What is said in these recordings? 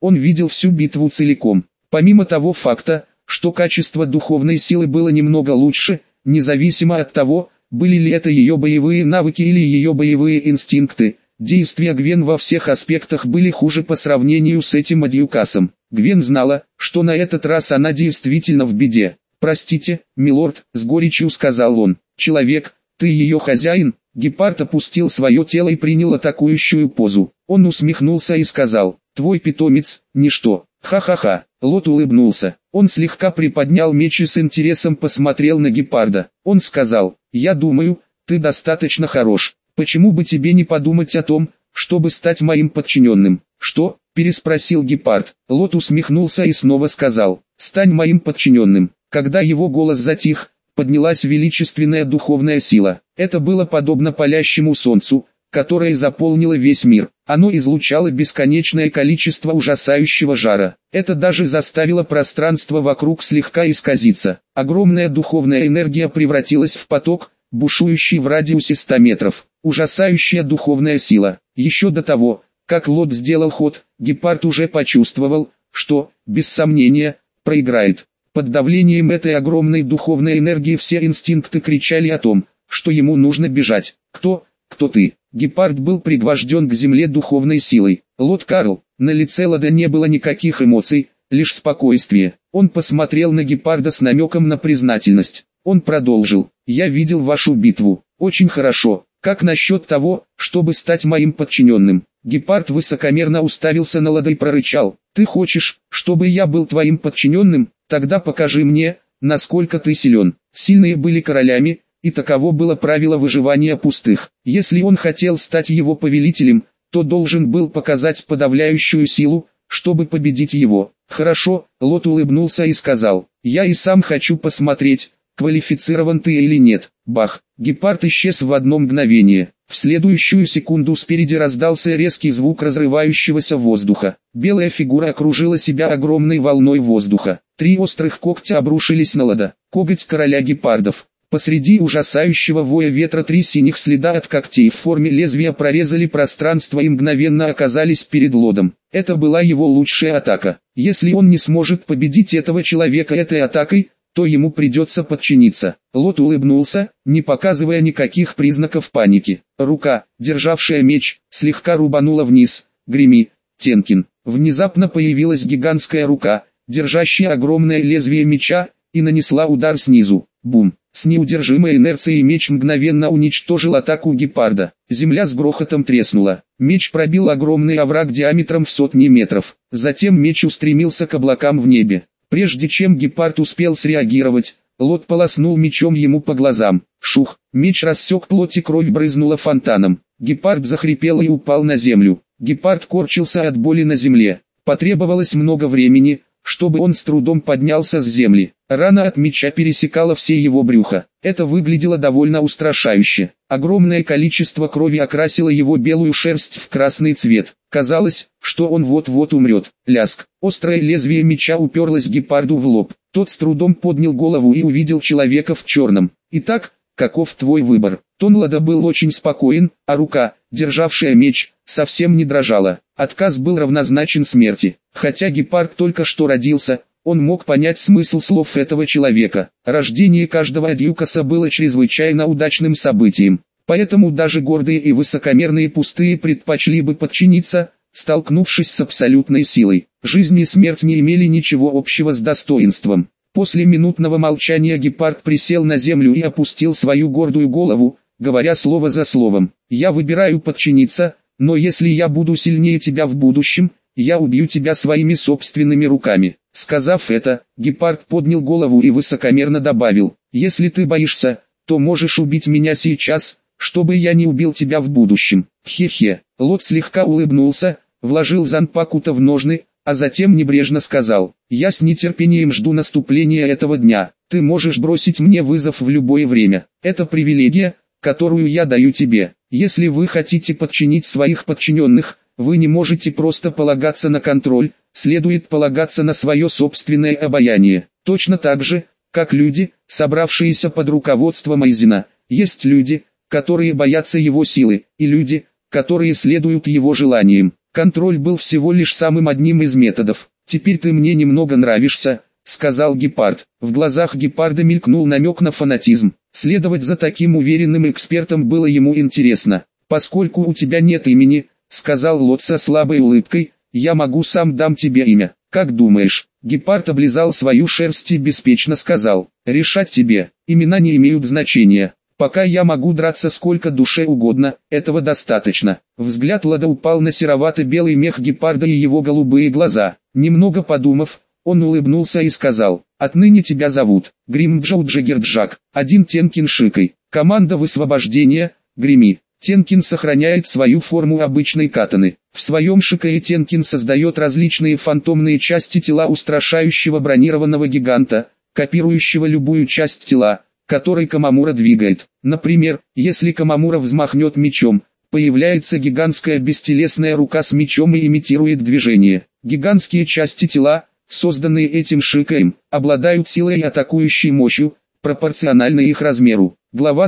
Он видел всю битву целиком. Помимо того факта, что качество духовной силы было немного лучше, независимо от того, были ли это ее боевые навыки или ее боевые инстинкты, действия Гвен во всех аспектах были хуже по сравнению с этим Адьюкасом. Гвен знала, что на этот раз она действительно в беде. «Простите, милорд», — с горечью сказал он. «Человек, ты ее хозяин?» Гепард опустил свое тело и принял атакующую позу. Он усмехнулся и сказал: «Твой питомец — ничто». «Ха-ха-ха». Лот улыбнулся. Он слегка приподнял меч и с интересом посмотрел на гепарда. Он сказал: «Я думаю, ты достаточно хорош. Почему бы тебе не подумать о том, чтобы стать моим подчиненным?» «Что?» — переспросил гепард. Лот усмехнулся и снова сказал: «Стань моим подчиненным». Когда его голос затих, поднялась величественная духовная сила. Это было подобно палящему солнцу, которое заполнило весь мир. Оно излучало бесконечное количество ужасающего жара. Это даже заставило пространство вокруг слегка исказиться. Огромная духовная энергия превратилась в поток, бушующий в радиусе 100 метров. Ужасающая духовная сила. Еще до того, как Лот сделал ход, гепард уже почувствовал, что, без сомнения, проиграет. Под давлением этой огромной духовной энергии все инстинкты кричали о том, что ему нужно бежать. «Кто ты?» Гепард был пригвожден к земле духовной силой. «Лот Карл». На лице Лода не было никаких эмоций, лишь спокойствие. Он посмотрел на гепарда с намеком на признательность. Он продолжил: «Я видел вашу битву. Очень хорошо. Как насчет того, чтобы стать моим подчиненным?» Гепард высокомерно уставился на Лода и прорычал: «Ты хочешь, чтобы я был твоим подчиненным? Тогда покажи мне, насколько ты силен». Сильные были королями, и таково было правило выживания пустых. Если он хотел стать его повелителем, то должен был показать подавляющую силу, чтобы победить его. «Хорошо», — Лот улыбнулся и сказал: «Я и сам хочу посмотреть, квалифицирован ты или нет». Бах! Гепард исчез в одно мгновение. В следующую секунду спереди раздался резкий звук разрывающегося воздуха. Белая фигура окружила себя огромной волной воздуха. 3 острых когтя обрушились на Лода. Коготь короля гепардов. Посреди ужасающего воя ветра 3 синих следа от когтей в форме лезвия прорезали пространство и мгновенно оказались перед Лодом. Это была его лучшая атака. Если он не сможет победить этого человека этой атакой, то ему придется подчиниться. Лот улыбнулся, не показывая никаких признаков паники. Рука, державшая меч, слегка рубанула вниз. «Греми, Тенкин». Внезапно появилась гигантская рука, держащая огромное лезвие меча, и нанесла удар снизу. Бум! С неудержимой инерцией меч мгновенно уничтожил атаку гепарда. Земля с грохотом треснула. Меч пробил огромный овраг диаметром в сотни метров. Затем меч устремился к облакам в небе. Прежде чем гепард успел среагировать, Лот полоснул мечом ему по глазам. Шух! Меч рассек плоть и кровь брызнула фонтаном. Гепард захрипел и упал на землю. Гепард корчился от боли на земле. Потребовалось много времени, чтобы он с трудом поднялся с земли. Рана от меча пересекала все его брюхо. Это выглядело довольно устрашающе. Огромное количество крови окрасило его белую шерсть в красный цвет. Казалось, что он вот-вот умрет. Ляск. Острое лезвие меча уперлось гепарду в лоб. Тот с трудом поднял голову и увидел человека в черном. «Итак, каков твой выбор?» Тон Лода был очень спокоен, а рука, державшая меч, совсем не дрожала. Отказ был равнозначен смерти. Хотя гепард только что родился, он мог понять смысл слов этого человека. Рождение каждого Адьюкаса было чрезвычайно удачным событием. Поэтому даже гордые и высокомерные пустые предпочли бы подчиниться, столкнувшись с абсолютной силой. Жизнь и смерть не имели ничего общего с достоинством. После минутного молчания гепард присел на землю и опустил свою гордую голову, говоря слово за словом: «Я выбираю подчиниться, но если я буду сильнее тебя в будущем, я убью тебя своими собственными руками». Сказав это, гепард поднял голову и высокомерно добавил: «Если ты боишься, то можешь убить меня сейчас, чтобы я не убил тебя в будущем». Хе-хе. Лот слегка улыбнулся, вложил Занпакута в ножны, а затем небрежно сказал: «Я с нетерпением жду наступления этого дня. Ты можешь бросить мне вызов в любое время. Это привилегия, которую я даю тебе. Если вы хотите подчинить своих подчиненных, вы не можете просто полагаться на контроль, следует полагаться на свое собственное обаяние. Точно так же, как люди, собравшиеся под руководством Айзена, есть люди, которые боятся его силы, и люди, которые следуют его желаниям. Контроль был всего лишь самым одним из методов. «Теперь ты мне немного нравишься», — сказал гепард. В глазах гепарда мелькнул намек на фанатизм. Следовать за таким уверенным экспертом было ему интересно. «Поскольку у тебя нет имени», — сказал Лот со слабой улыбкой, — «я могу сам дам тебе имя. Как думаешь?» Гепард облизал свою шерсть и беспечно сказал: «Решать тебе, имена не имеют значения. Пока я могу драться сколько душе угодно, этого достаточно». Взгляд Лода упал на серовато-белый мех гепарда и его голубые глаза. Немного подумав, он улыбнулся и сказал: «Отныне тебя зовут Гримджоу Джаггерджак, один Тенкин Шикой. Команда высвобождения, греми». Тенкин сохраняет свою форму обычной катаны. В своем Шикае Тенкин создает различные фантомные части тела устрашающего бронированного гиганта, копирующего любую часть тела, который Камамура двигает. Например, если Камамура взмахнет мечом, появляется гигантская бестелесная рука с мечом и имитирует движение. Гигантские части тела, созданные этим Шикаем, обладают силой и атакующей мощью, пропорциональной их размеру. Глава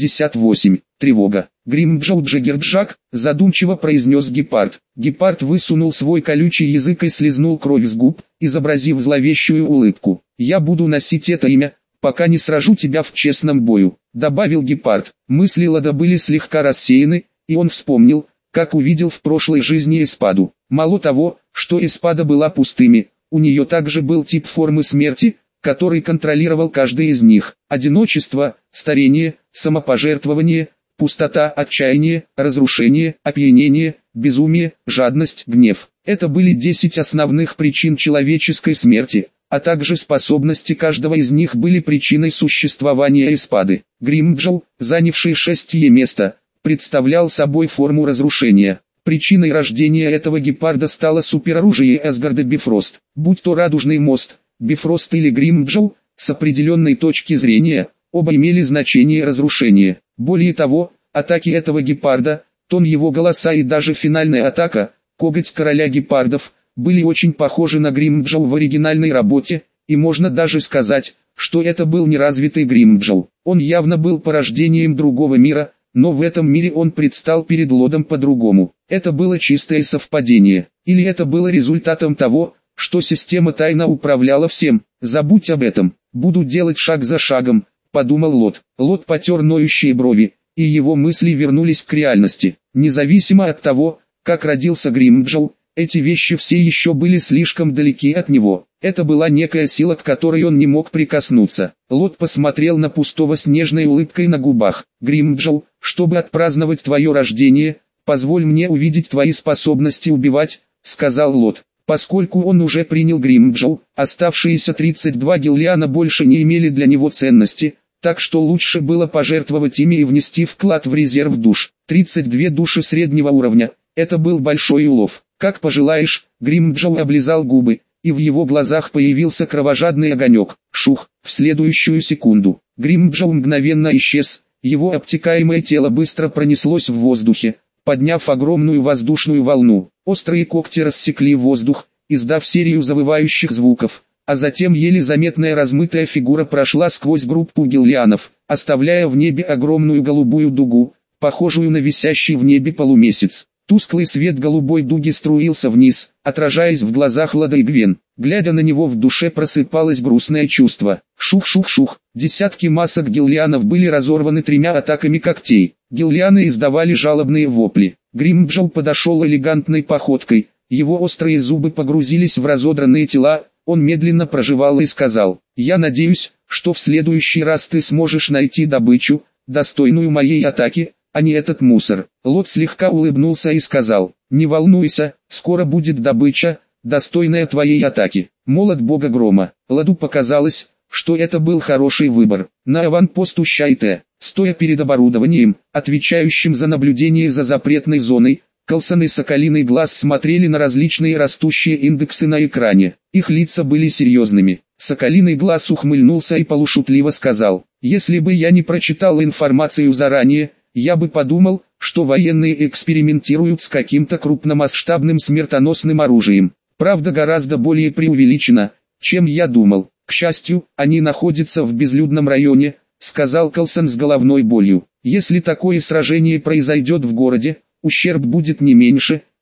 158. Тревога. «Гримджоу Джаггерджак», задумчиво произнес гепард. Гепард высунул свой колючий язык и слизнул кровь с губ, изобразив зловещую улыбку. «Я буду носить это имя, пока не сражу тебя в честном бою», добавил гепард. Мысли Лода были слегка рассеяны, и он вспомнил, как увидел в прошлой жизни Эспаду. Мало того, что Эспада была пустыми, у нее также был тип формы смерти, который контролировал каждый из них. Одиночество, старение, самопожертвование, пустота, отчаяние, разрушение, опьянение, безумие, жадность, гнев. Это были 10 основных причин человеческой смерти, а также способности каждого из них были причиной существования Эспады. Гримджоу, занявший 6-е место, представлял собой форму разрушения. Причиной рождения этого гепарда стало супероружие Асгарда Бифрост. Будь то радужный мост, Бифрост или Гримджоу, с определенной точки зрения, оба имели значение разрушения. Более того, атаки этого гепарда, тон его голоса и даже финальная атака, коготь короля гепардов, были очень похожи на Гримджоу в оригинальной работе, и можно даже сказать, что это был неразвитый Гримджоу. Он явно был порождением другого мира, но в этом мире он предстал перед Лодом по-другому. Это было чистое совпадение, или это было результатом того, что система тайно управляла всем. «Забудь об этом, буду делать шаг за шагом», — подумал Лод. Лод потер ноющие брови, и его мысли вернулись к реальности. Независимо от того, как родился Гримджоу, эти вещи все еще были слишком далеки от него. Это была некая сила, к которой он не мог прикоснуться. Лод посмотрел на пустого с нежной улыбкой на губах. «Гримджоу, чтобы отпраздновать твое рождение, позволь мне увидеть твои способности убивать», — сказал Лод. Поскольку он уже принял Гримджоу, оставшиеся 32 гиллиана больше не имели для него ценности, так что лучше было пожертвовать ими и внести вклад в резерв душ. 32 души среднего уровня, это был большой улов. «Как пожелаешь», — Гримджоу облизал губы, и в его глазах появился кровожадный огонек. Шух, в следующую секунду. Гримджоу мгновенно исчез, его обтекаемое тело быстро пронеслось в воздухе, подняв огромную воздушную волну. Острые когти рассекли воздух, издав серию завывающих звуков, а затем еле заметная размытая фигура прошла сквозь группу гиллианов, оставляя в небе огромную голубую дугу, похожую на висящий в небе полумесяц. Тусклый свет голубой дуги струился вниз, отражаясь в глазах Лода и Гвен. Глядя на него, в душе просыпалось грустное чувство. Шух-шух-шух. Десятки масок гиллианов были разорваны 3 атаками когтей. Гиллианы издавали жалобные вопли. Гримджоу подошел элегантной походкой, его острые зубы погрузились в разодранные тела, он медленно прожевал и сказал: «Я надеюсь, что в следующий раз ты сможешь найти добычу, достойную моей атаки, а не этот мусор». Лот слегка улыбнулся и сказал: «Не волнуйся, скоро будет добыча, достойная твоей атаки». Молот бога грома. Лоду показалось, что это был хороший выбор. На аванпосту Щайте, стоя перед оборудованием, отвечающим за наблюдение за запретной зоной, Калсон и Соколиный Глаз смотрели на различные растущие индексы на экране. Их лица были серьезными. Соколиный Глаз ухмыльнулся и полушутливо сказал: «Если бы я не прочитал информацию заранее, я бы подумал, что военные экспериментируют с каким-то крупномасштабным смертоносным оружием. Правда, гораздо более преувеличено, чем я думал. К счастью, они находятся в безлюдном районе», — сказал Калсон с головной болью. «Если такое сражение произойдет в городе, ущерб будет не меньше,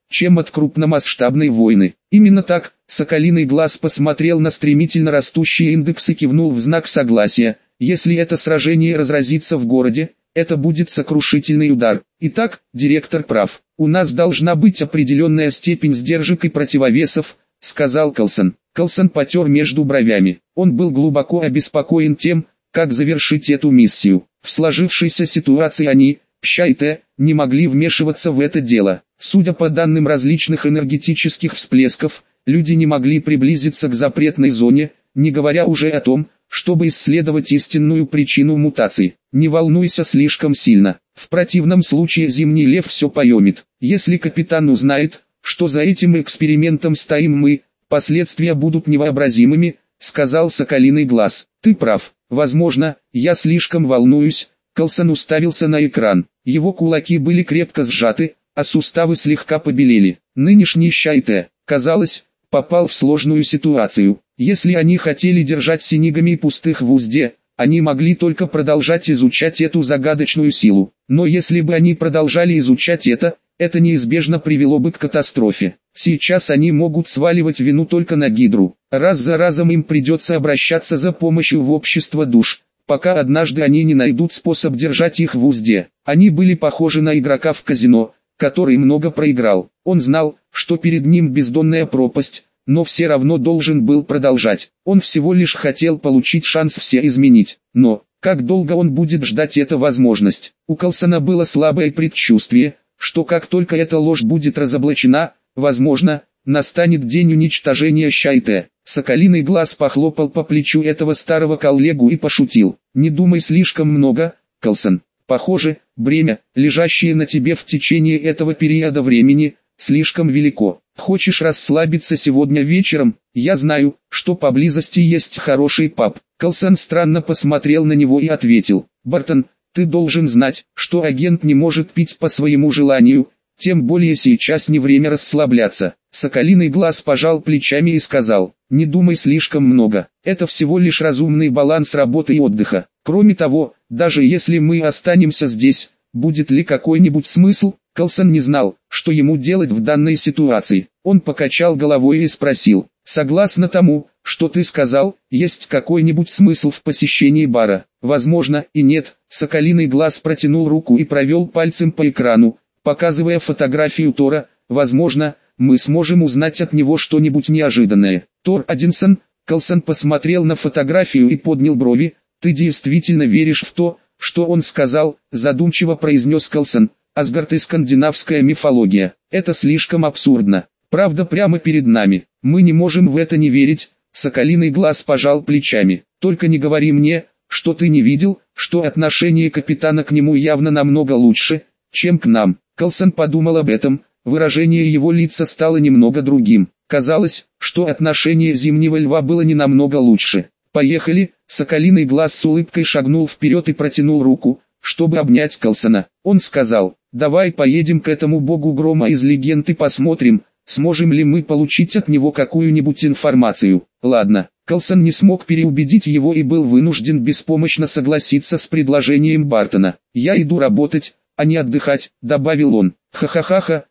чем от крупномасштабной войны. Именно так, Соколиный глаз посмотрел на стремительно растущий индекс и кивнул в знак согласия. Если это сражение разразится в городе, это будет сокрушительный удар. Итак, директор прав. У нас должна быть определенная степень сдержек и противовесов, сказал Калсон. Калсон потер между бровями. Он был глубоко обеспокоен тем, как завершить эту миссию. В сложившейся ситуации они, Счайте, не могли вмешиваться в это дело. Судя по данным различных энергетических всплесков, люди не могли приблизиться к запретной зоне, не говоря уже о том, чтобы исследовать истинную причину мутаций. Не волнуйся слишком сильно. В противном случае Зимний Лев все поймет. Если капитан узнает, что за этим экспериментом стоим мы, последствия будут невообразимыми, сказал Соколиный глаз. Ты прав. Возможно, я слишком волнуюсь. Калсон уставился на экран. Его кулаки были крепко сжаты, а суставы слегка побелели. Нынешний Счайте, казалось, попал в сложную ситуацию. Если они хотели держать Синигами и пустых в узде, они могли только продолжать изучать эту загадочную силу. Но если бы они продолжали изучать это неизбежно привело бы к катастрофе. Сейчас они могут сваливать вину только на Гидру. Раз за разом им придется обращаться за помощью в общество душ, пока однажды они не найдут способ держать их в узде. Они были похожи на игрока в казино, который много проиграл. Он знал, что перед ним бездонная пропасть, но все равно должен был продолжать. Он всего лишь хотел получить шанс все изменить. Но, как долго он будет ждать эту возможность? У Калсона было слабое предчувствие, что как только эта ложь будет разоблачена, возможно, настанет день уничтожения Счайте. Соколиный глаз похлопал по плечу этого старого коллегу и пошутил. Не думай слишком много, Калсон. Похоже, бремя, лежащее на тебе в течение этого периода времени, слишком велико. Хочешь расслабиться сегодня вечером? Я знаю, что поблизости есть хороший паб. Калсон странно посмотрел на него и ответил. Бартон, ты должен знать, что агент не может пить по своему желанию, тем более сейчас не время расслабляться. Соколиный глаз пожал плечами и сказал, не думай слишком много, это всего лишь разумный баланс работы и отдыха. Кроме того, даже если мы останемся здесь, будет ли какой-нибудь смысл? Калсон не знал, что ему делать в данной ситуации. Он покачал головой и спросил, согласно тому, что ты сказал, есть какой-нибудь смысл в посещении бара? Возможно, и нет. Соколиный глаз протянул руку и провел пальцем по экрану, показывая фотографию Тора. Возможно, мы сможем узнать от него что-нибудь неожиданное. Тор Одинсон. Калсон посмотрел на фотографию и поднял брови. Ты действительно веришь в то, что он сказал? Задумчиво произнес Калсон. Асгард и скандинавская мифология. Это слишком абсурдно. Правда прямо перед нами. Мы не можем в это не верить. Соколиный глаз пожал плечами. Только не говори мне, что ты не видел, что отношение капитана к нему явно намного лучше, чем к нам. Калсон подумал об этом. Выражение его лица стало немного другим. Казалось, что отношение Зимнего Льва было не намного лучше. «Поехали!» Соколиный глаз с улыбкой шагнул вперед и протянул руку, чтобы обнять Калсона. Он сказал, давай поедем к этому богу грома из легенд и посмотрим, сможем ли мы получить от него какую-нибудь информацию. Ладно, Калсон не смог переубедить его и был вынужден беспомощно согласиться с предложением Бартона. «Я иду работать, а не отдыхать», — добавил он. «Ха-ха-ха-ха,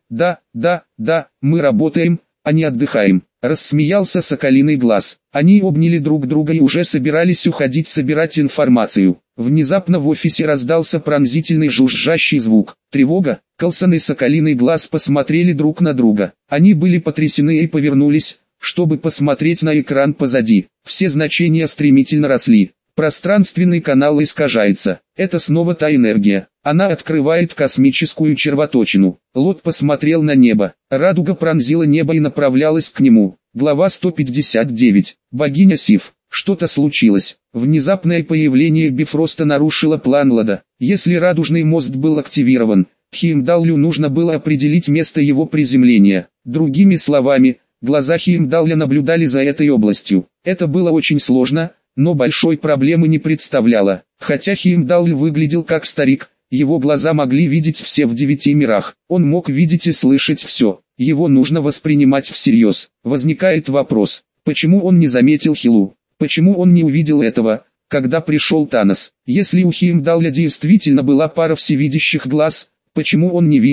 да, мы работаем, а не отдыхаем», — рассмеялся Соколиный глаз. Они обняли друг друга и уже собирались уходить собирать информацию. Внезапно в офисе раздался пронзительный жужжащий звук. Тревога. Калсон и Соколиный глаз посмотрели друг на друга. Они были потрясены и повернулись, чтобы посмотреть на экран позади. Все значения стремительно росли. Пространственный канал искажается. Это снова та энергия. Она открывает космическую червоточину. Лот посмотрел на небо. Радуга пронзила небо и направлялась к нему. Глава 159. Богиня Сив. Что-то случилось. Внезапное появление Бифроста нарушило план Лода. Если радужный мост был активирован, Хеймдаллю нужно было определить место его приземления. Другими словами, глаза Хеймдалля наблюдали за этой областью. Это было очень сложно, но большой проблемы не представляло. Хотя Хеймдалль выглядел как старик, его глаза могли видеть все в 9 мирах. Он мог видеть и слышать все. Его нужно воспринимать всерьез. Возникает вопрос, почему он не заметил Хилу? Почему он не увидел этого, когда пришел Танос? Если у Хеймдалля действительно была пара всевидящих глаз, почему он не видел,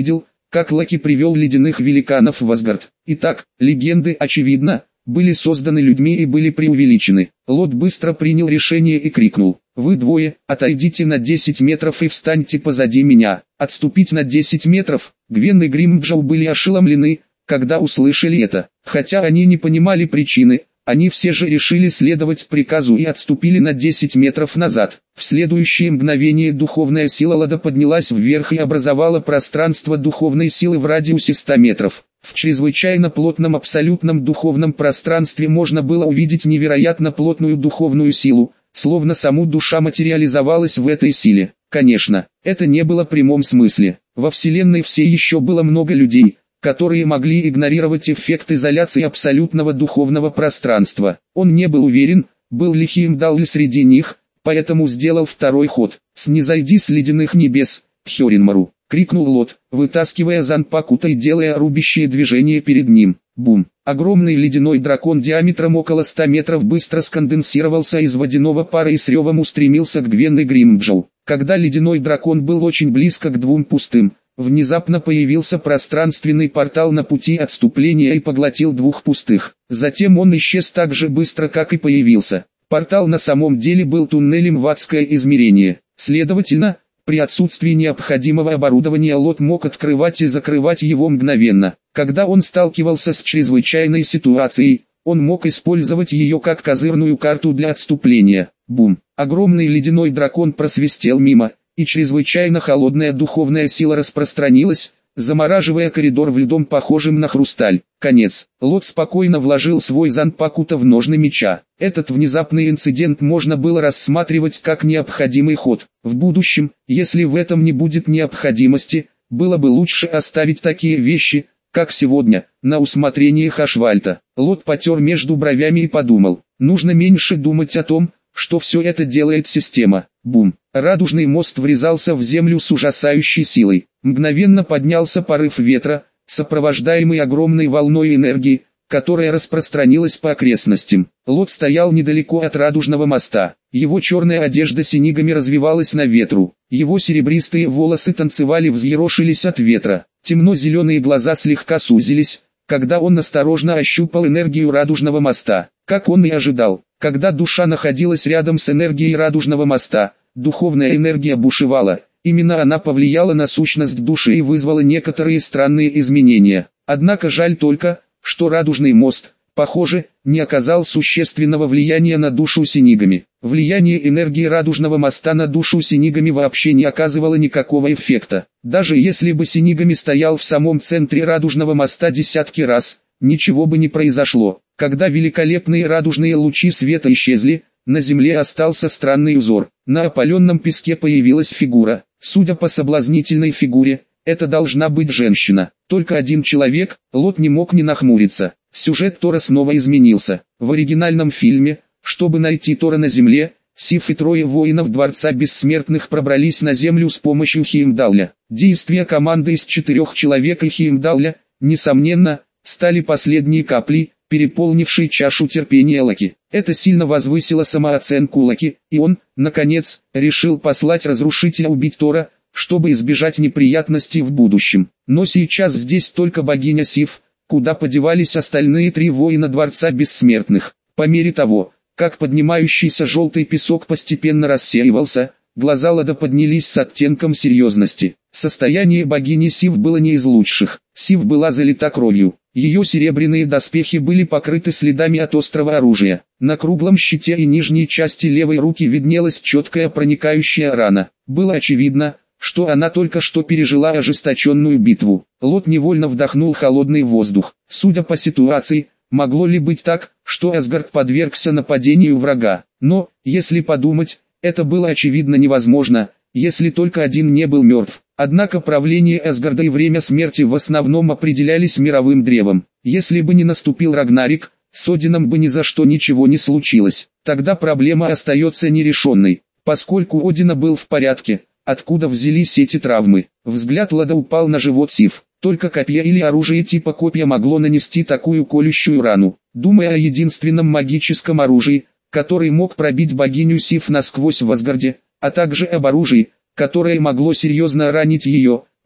как Локи привел ледяных великанов в Асгард. Итак, легенды, очевидно, были созданы людьми и были преувеличены. Лот быстро принял решение и крикнул: «Вы двое, отойдите на 10 метров и встаньте позади меня». Отступить на 10 метров, Гвен и Гримджоу были ошеломлены, когда услышали это. Хотя они не понимали причины, они все же решили следовать приказу и отступили на 10 метров назад. В следующее мгновение духовная сила Лода поднялась вверх и образовала пространство духовной силы в радиусе 100 метров. В чрезвычайно плотном абсолютном духовном пространстве можно было увидеть невероятно плотную духовную силу, словно саму душа материализовалась в этой силе. Конечно, это не было в прямом смысле. Во Вселенной все еще было много людей, которые могли игнорировать эффект изоляции абсолютного духовного пространства. Он не был уверен, был ли Хеймдалл среди них, поэтому сделал второй ход. «Снизойди с ледяных небес, Хёринмару!» — крикнул Лот, вытаскивая Занпакута и делая рубящее движение перед ним. Бум! Огромный ледяной дракон диаметром около 100 метров быстро сконденсировался из водяного пара и с ревом устремился к Гвен и Гримджоу. Когда ледяной дракон был очень близко к двум пустым, внезапно появился пространственный портал на пути отступления и поглотил двух пустых. Затем он исчез так же быстро, как и появился. Портал на самом деле был туннелем в адское измерение. Следовательно, при отсутствии необходимого оборудования Лот мог открывать и закрывать его мгновенно. Когда он сталкивался с чрезвычайной ситуацией, он мог использовать ее как козырную карту для отступления. Бум! Огромный ледяной дракон просвистел мимо, и чрезвычайно холодная духовная сила распространилась, замораживая коридор в льдом, похожим на хрусталь. Конец. Лот спокойно вложил свой Занпакута в ножны меча. Этот внезапный инцидент можно было рассматривать как необходимый ход. В будущем, если в этом не будет необходимости, было бы лучше оставить такие вещи, как сегодня, на усмотрение Хашвальта. Лот потер между бровями и подумал: нужно меньше думать о том, что все это делает система. Бум! Радужный мост врезался в землю с ужасающей силой. Мгновенно поднялся порыв ветра, сопровождаемый огромной волной энергии, которая распространилась по окрестностям. Лот стоял недалеко от радужного моста. Его черная одежда синигами развивалась на ветру. Его серебристые волосы танцевали, взъерошились от ветра. Темно-зеленые глаза слегка сузились, когда он осторожно ощупал энергию радужного моста. Как он и ожидал, когда душа находилась рядом с энергией радужного моста, духовная энергия бушевала. Именно она повлияла на сущность души и вызвала некоторые странные изменения. Однако жаль только, что радужный мост, похоже, не оказал существенного влияния на душу синигами. Влияние энергии радужного моста на душу синигами вообще не оказывало никакого эффекта. Даже если бы синигами стоял в самом центре радужного моста десятки раз, ничего бы не произошло. Когда великолепные радужные лучи света исчезли, на земле остался странный узор. На опаленном песке появилась фигура. Судя по соблазнительной фигуре, это должна быть женщина. Только один человек. Лот не мог не нахмуриться. Сюжет Тора снова изменился. В оригинальном фильме, чтобы найти Тора на земле, Сиф и трое воинов Дворца Бессмертных пробрались на землю с помощью Хеймдалля. Действия команды из 4 человек и Хеймдалля, несомненно, стали последней каплей, переполнившей чашу терпения Локи. Это сильно возвысило самооценку Локи, и он, наконец, решил послать разрушителя убить Тора, чтобы избежать неприятностей в будущем. Но сейчас здесь только богиня Сиф. Куда подевались остальные 3 воина Дворца Бессмертных? По мере того, как поднимающийся желтый песок постепенно рассеивался, глаза Лода поднялись с оттенком серьезности. Состояние богини Сиф было не из лучших. Сиф была залита кровью. Ее серебряные доспехи были покрыты следами от острого оружия. На круглом щите и нижней части левой руки виднелась четкая проникающая рана. Было очевидно, что она только что пережила ожесточенную битву. Лот невольно вдохнул холодный воздух. Судя по ситуации, могло ли быть так, что Асгард подвергся нападению врага? Но, если подумать, это было очевидно невозможно, если только один не был мертв. Однако правление Асгарда и время смерти в основном определялись мировым древом. Если бы не наступил Рагнарик, с Одином бы ни за что ничего не случилось. Тогда проблема остается нерешенной. Поскольку Одина был в порядке, откуда взялись эти травмы? Взгляд Лода упал на живот Сиф. Только копье или оружие типа копья могло нанести такую колющую рану. Думая о единственном магическом оружии, который мог пробить богиню Сиф насквозь в Асгарде, а также об оружии, которое могло серьезно ранить ее,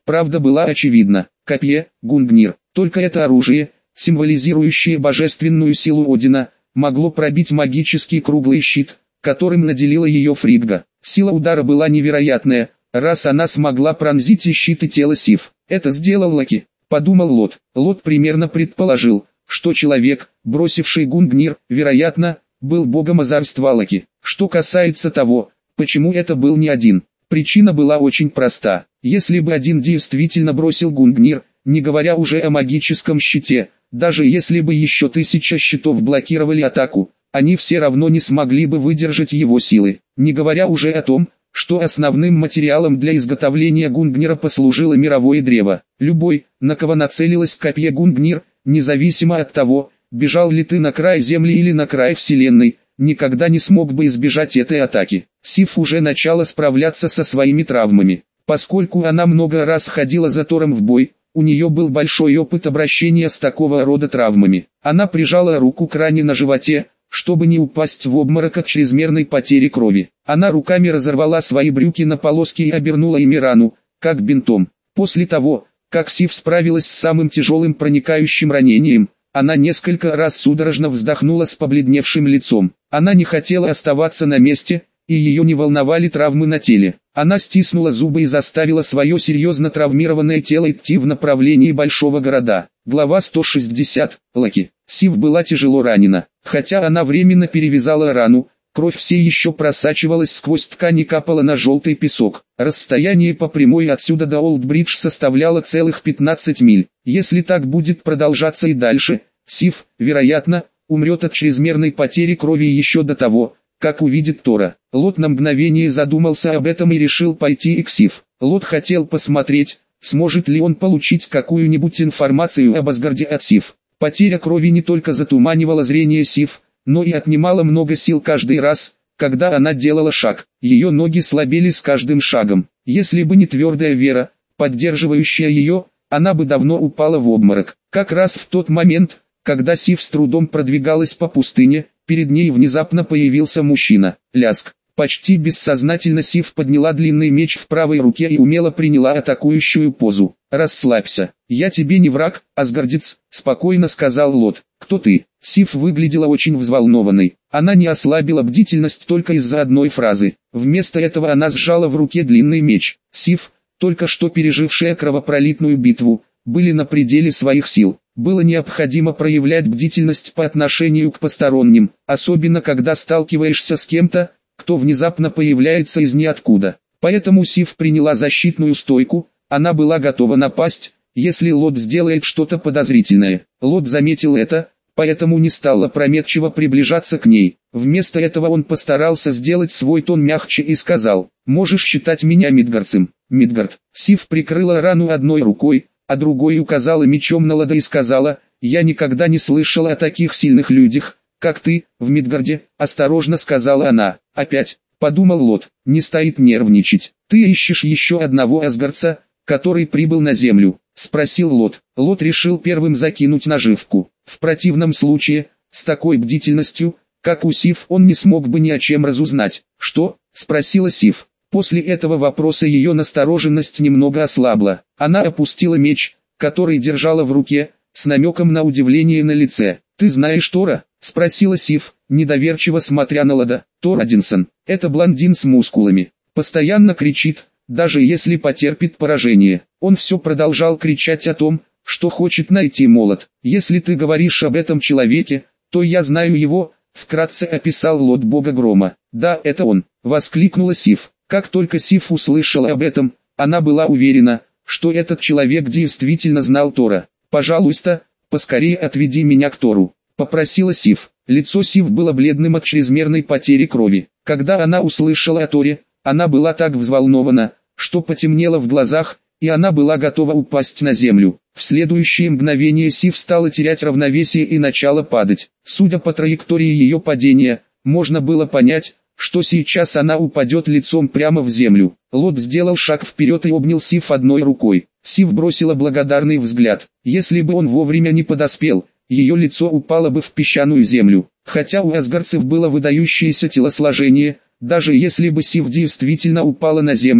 Правда была очевидна. Копье, Гунгнир, только это оружие, символизирующее божественную силу Одина, могло пробить магический круглый щит, которым наделила ее Фригга. Сила удара была невероятная, раз она смогла пронзить и щит и тело Сив. Это сделал Локи, подумал Лот. Лот примерно предположил, что человек, бросивший Гунгнир, вероятно, был богом озорства Локи. Что касается того, почему это был не один, причина была очень проста. Если бы один действительно бросил Гунгнир, не говоря уже о магическом щите, даже если бы еще 1000 щитов блокировали атаку, они все равно не смогли бы выдержать его силы. Не говоря уже о том, что основным материалом для изготовления Гунгнира послужило мировое древо. Любой, на кого нацелилось копье Гунгнир, независимо от того, бежал ли ты на край земли или на край вселенной, никогда не смог бы избежать этой атаки. Сив уже начала справляться со своими травмами. Поскольку она много раз ходила за Тором в бой, у нее был большой опыт обращения с такого рода травмами. Она прижала руку к ране на животе, чтобы не упасть в обморок от чрезмерной потери крови. Она руками разорвала свои брюки на полоски и обернула ими рану, как бинтом. После того, как Сив справилась с самым тяжелым проникающим ранением, она несколько раз судорожно вздохнула с побледневшим лицом. Она не хотела оставаться на месте, и ее не волновали травмы на теле. Она стиснула зубы и заставила свое серьезно травмированное тело идти в направлении большого города. Глава 160. Локи. Сив была тяжело ранена. Хотя она временно перевязала рану, кровь все еще просачивалась сквозь ткань и капала на желтый песок. Расстояние по прямой отсюда до Олдбридж составляло целых 15 миль. Если так будет продолжаться и дальше, Сив, вероятно, умрет от чрезмерной потери крови еще до того, как увидит Тора. Лот на мгновение задумался об этом и решил пойти и к Сив. Лот хотел посмотреть, сможет ли он получить какую-нибудь информацию об Асгарде от Сив. Потеря крови не только затуманивала зрение Сив, но и отнимала много сил каждый раз, когда она делала шаг. Ее ноги слабели с каждым шагом. Если бы не твердая вера, поддерживающая ее, она бы давно упала в обморок. Как раз в тот момент, когда Сив с трудом продвигалась по пустыне, перед ней внезапно появился мужчина. Ляск. Почти бессознательно Сив подняла длинный меч в правой руке и умело приняла атакующую позу. «Расслабься. Я тебе не враг, асгардец», — спокойно сказал Лот. «Кто ты?» Сив выглядела очень взволнованной. Она не ослабила бдительность только из-за одной фразы. Вместо этого она сжала в руке длинный меч. Сив, только что пережившая кровопролитную битву, были на пределе своих сил. Было необходимо проявлять бдительность по отношению к посторонним, особенно когда сталкиваешься с кем-то, кто внезапно появляется из ниоткуда. Поэтому Сив приняла защитную стойку, она была готова напасть, если Лот сделает что-то подозрительное. Лот заметил это, поэтому не стал опрометчиво приближаться к ней. Вместо этого он постарался сделать свой тон мягче и сказал: «Можешь считать меня Мидгардцем». Мидгард. Сив прикрыла рану одной рукой, а другой указала мечом на Лода и сказала: «Я никогда не слышала о таких сильных людях, как ты, в Мидгарде», — осторожно сказала она. «Опять», — подумал Лот, — «не стоит нервничать. Ты ищешь еще одного асгардца, который прибыл на землю?» — спросил Лот. Лот решил первым закинуть наживку. В противном случае, с такой бдительностью, как у Сив, он не смог бы ни о чем разузнать. «Что?» — спросила Сив. После этого вопроса ее настороженность немного ослабла. Она опустила меч, который держала в руке, с намеком на удивление на лице. «Ты знаешь Тора?» — спросила Сив, недоверчиво смотря на Лода. «Тор Одинсон. Это блондин с мускулами. Постоянно кричит, даже если потерпит поражение». Он все продолжал кричать о том, что хочет найти молот. «Если ты говоришь об этом человеке, то я знаю его», — вкратце описал Лот бога грома. «Да, это он», — воскликнула Сив. Как только Сив услышала об этом, она была уверена, что этот человек действительно знал Тора. «Пожалуйста, поскорее отведи меня к Тору», — попросила Сив. Лицо Сив было бледным от чрезмерной потери крови. Когда она услышала о Торе, она была так взволнована, что потемнело в глазах, и она была готова упасть на землю. В следующее мгновение Сив стала терять равновесие и начала падать. Судя по траектории ее падения, можно было понять, что сейчас она упадет лицом прямо в землю. Лот сделал шаг вперед и обнял Сив одной рукой. Сив бросила благодарный взгляд. Если бы он вовремя не подоспел, ее лицо упало бы в песчаную землю. Хотя у асгардцев было выдающееся телосложение, даже если бы Сив действительно упала на землю,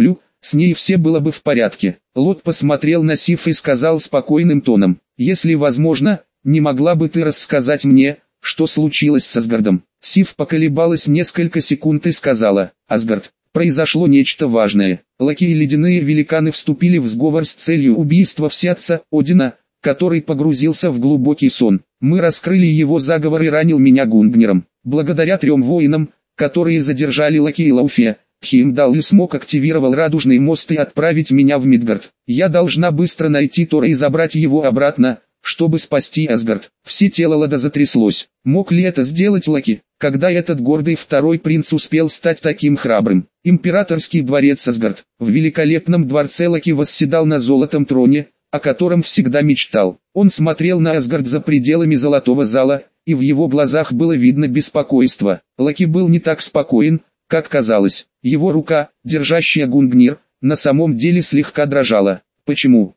с ней все было бы в порядке. Лот посмотрел на Сиф и сказал спокойным тоном: «Если возможно, не могла бы ты рассказать мне, что случилось с Асгардом?» Сиф поколебалась несколько секунд и сказала: «Асгард, произошло нечто важное. Локи и ледяные великаны вступили в сговор с целью убийства всеотца Одина, который погрузился в глубокий сон. Мы раскрыли его заговор и ранил меня Гунгниром. Благодаря 3 воинам, которые задержали Локи и Лауфе, Хеймдалл смог активировал Радужный мост и отправить меня в Мидгард. Я должна быстро найти Тора и забрать его обратно, чтобы спасти Асгард». Все тело Лода затряслось. Мог ли это сделать Локи, когда этот гордый второй принц успел стать таким храбрым? Императорский дворец Асгард. В великолепном дворце Локи восседал на золотом троне, о котором всегда мечтал. Он смотрел на Асгард за пределами золотого зала, и в его глазах было видно беспокойство. Локи был не так спокоен, как казалось. Его рука, держащая Гунгнир, на самом деле слегка дрожала. «Почему?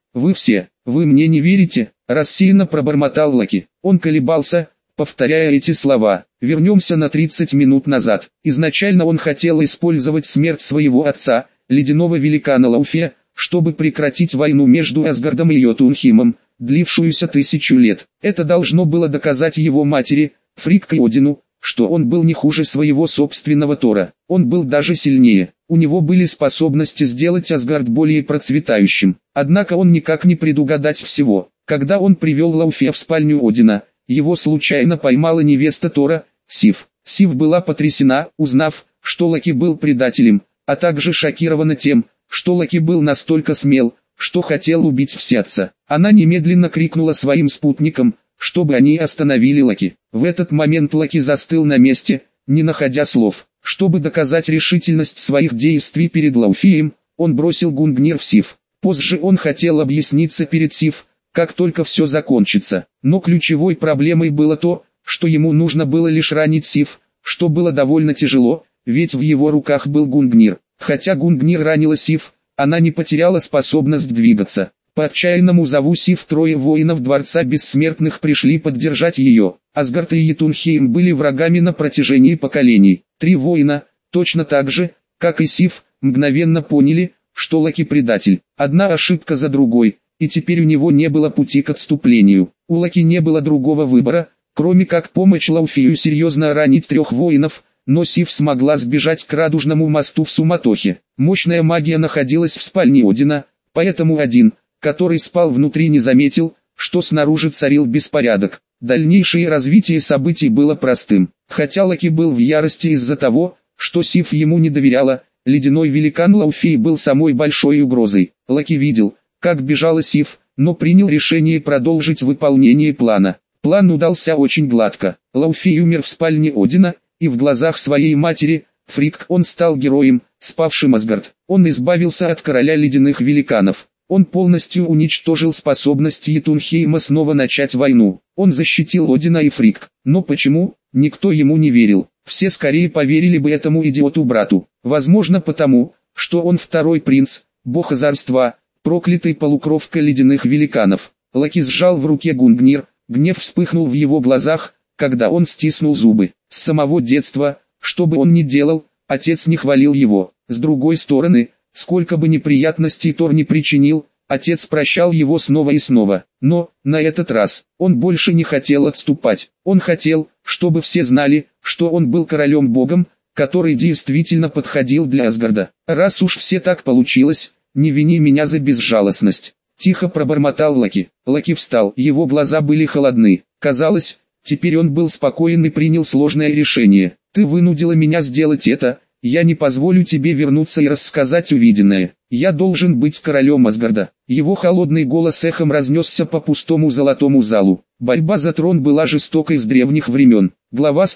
Вы мне не верите?» – рассеянно пробормотал Локи. Он колебался, повторяя эти слова. Вернемся на 30 минут назад. Изначально он хотел использовать смерть своего отца, ледяного великана Лауфе, чтобы прекратить войну между Асгардом и Йотунхеймом, длившуюся 1000 лет. Это должно было доказать его матери, Фригг и Одину, что он был не хуже своего собственного Тора. Он был даже сильнее. У него были способности сделать Асгард более процветающим. Однако он никак не предугадать всего. Когда он привел Лауфе в спальню Одина, его случайно поймала невеста Тора, Сиф. Сиф была потрясена, узнав, что Локи был предателем, а также шокирована тем, что Локи был настолько смел, что хотел убить всеотца. Она немедленно крикнула своим спутникам, чтобы они остановили Локи. В этот момент Локи застыл на месте, не находя слов. Чтобы доказать решительность своих действий перед Лауфеем, он бросил Гунгнир в Сиф. Позже он хотел объясниться перед Сиф, как только все закончится. Но ключевой проблемой было то, что ему нужно было лишь ранить Сиф, что было довольно тяжело, ведь в его руках был Гунгнир. Хотя Гунгнир ранила Сиф, она не потеряла способность двигаться. По отчаянному зову Сиф 3 воинов Дворца Бессмертных пришли поддержать ее. Асгард и Йотунхейм были врагами на протяжении поколений. 3 воина, точно так же, как и Сиф, мгновенно поняли, что Локи предатель. Одна ошибка за другой, и теперь у него не было пути к отступлению. У Локи не было другого выбора, кроме как помочь Лауфею серьезно ранить 3 воинов, но Сиф смогла сбежать к Радужному мосту в суматохе. Мощная магия находилась в спальне Одина, поэтому один, который спал внутри, не заметил, что снаружи царил беспорядок. Дальнейшее развитие событий было простым. Хотя Локи был в ярости из-за того, что Сиф ему не доверяла, ледяной великан Лауфей был самой большой угрозой. Локи видел, как бежала Сиф, но принял решение продолжить выполнение плана. План удался очень гладко. Лауфей умер в спальне Одина, и в глазах своей матери, Фригг, он стал героем, спасшим Асгард. Он избавился от короля ледяных великанов. Он полностью уничтожил способность Йотунхейма снова начать войну. Он защитил Одина и Фригг. Но почему? Никто ему не верил. Все скорее поверили бы этому идиоту-брату. Возможно потому, что он второй принц, бог озорства, проклятый полукровка ледяных великанов. Локи сжал в руке Гунгнир, гнев вспыхнул в его глазах, когда он стиснул зубы. С самого детства, что бы он ни делал, отец не хвалил его. С другой стороны, сколько бы неприятностей Тор не причинил, отец прощал его снова и снова. Но, на этот раз, он больше не хотел отступать. Он хотел, чтобы все знали, что он был королем-богом, который действительно подходил для Асгарда. Раз уж все так получилось, не вини меня за безжалостность. Тихо пробормотал Локи. Локи встал, его глаза были холодны. Казалось, теперь он был спокоен и принял сложное решение. Ты вынудила меня сделать это. Я не позволю тебе вернуться и рассказать увиденное. Я должен быть королем Асгарда. Его холодный голос эхом разнесся по пустому золотому залу. Борьба за трон была жестокой с древних времен. Глава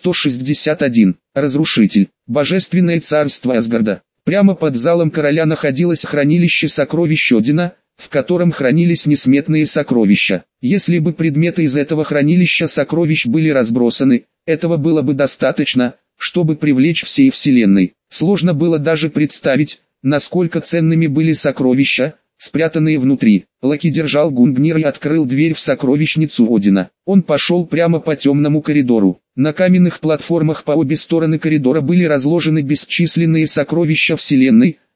161. Разрушитель. Божественное царство Асгарда. Прямо под залом короля находилось хранилище сокровищ Одина, в котором хранились несметные сокровища. Если бы предметы из этого хранилища сокровищ были разбросаны, этого было бы достаточно, чтобы привлечь всей вселенной. Сложно было даже представить, насколько ценными были сокровища, спрятанные внутри. Локи держал Гунгнир и открыл дверь в сокровищницу Одина. Он пошел прямо по темному коридору. На каменных платформах по обе стороны коридора были разложены бесчисленные сокровища вселенной,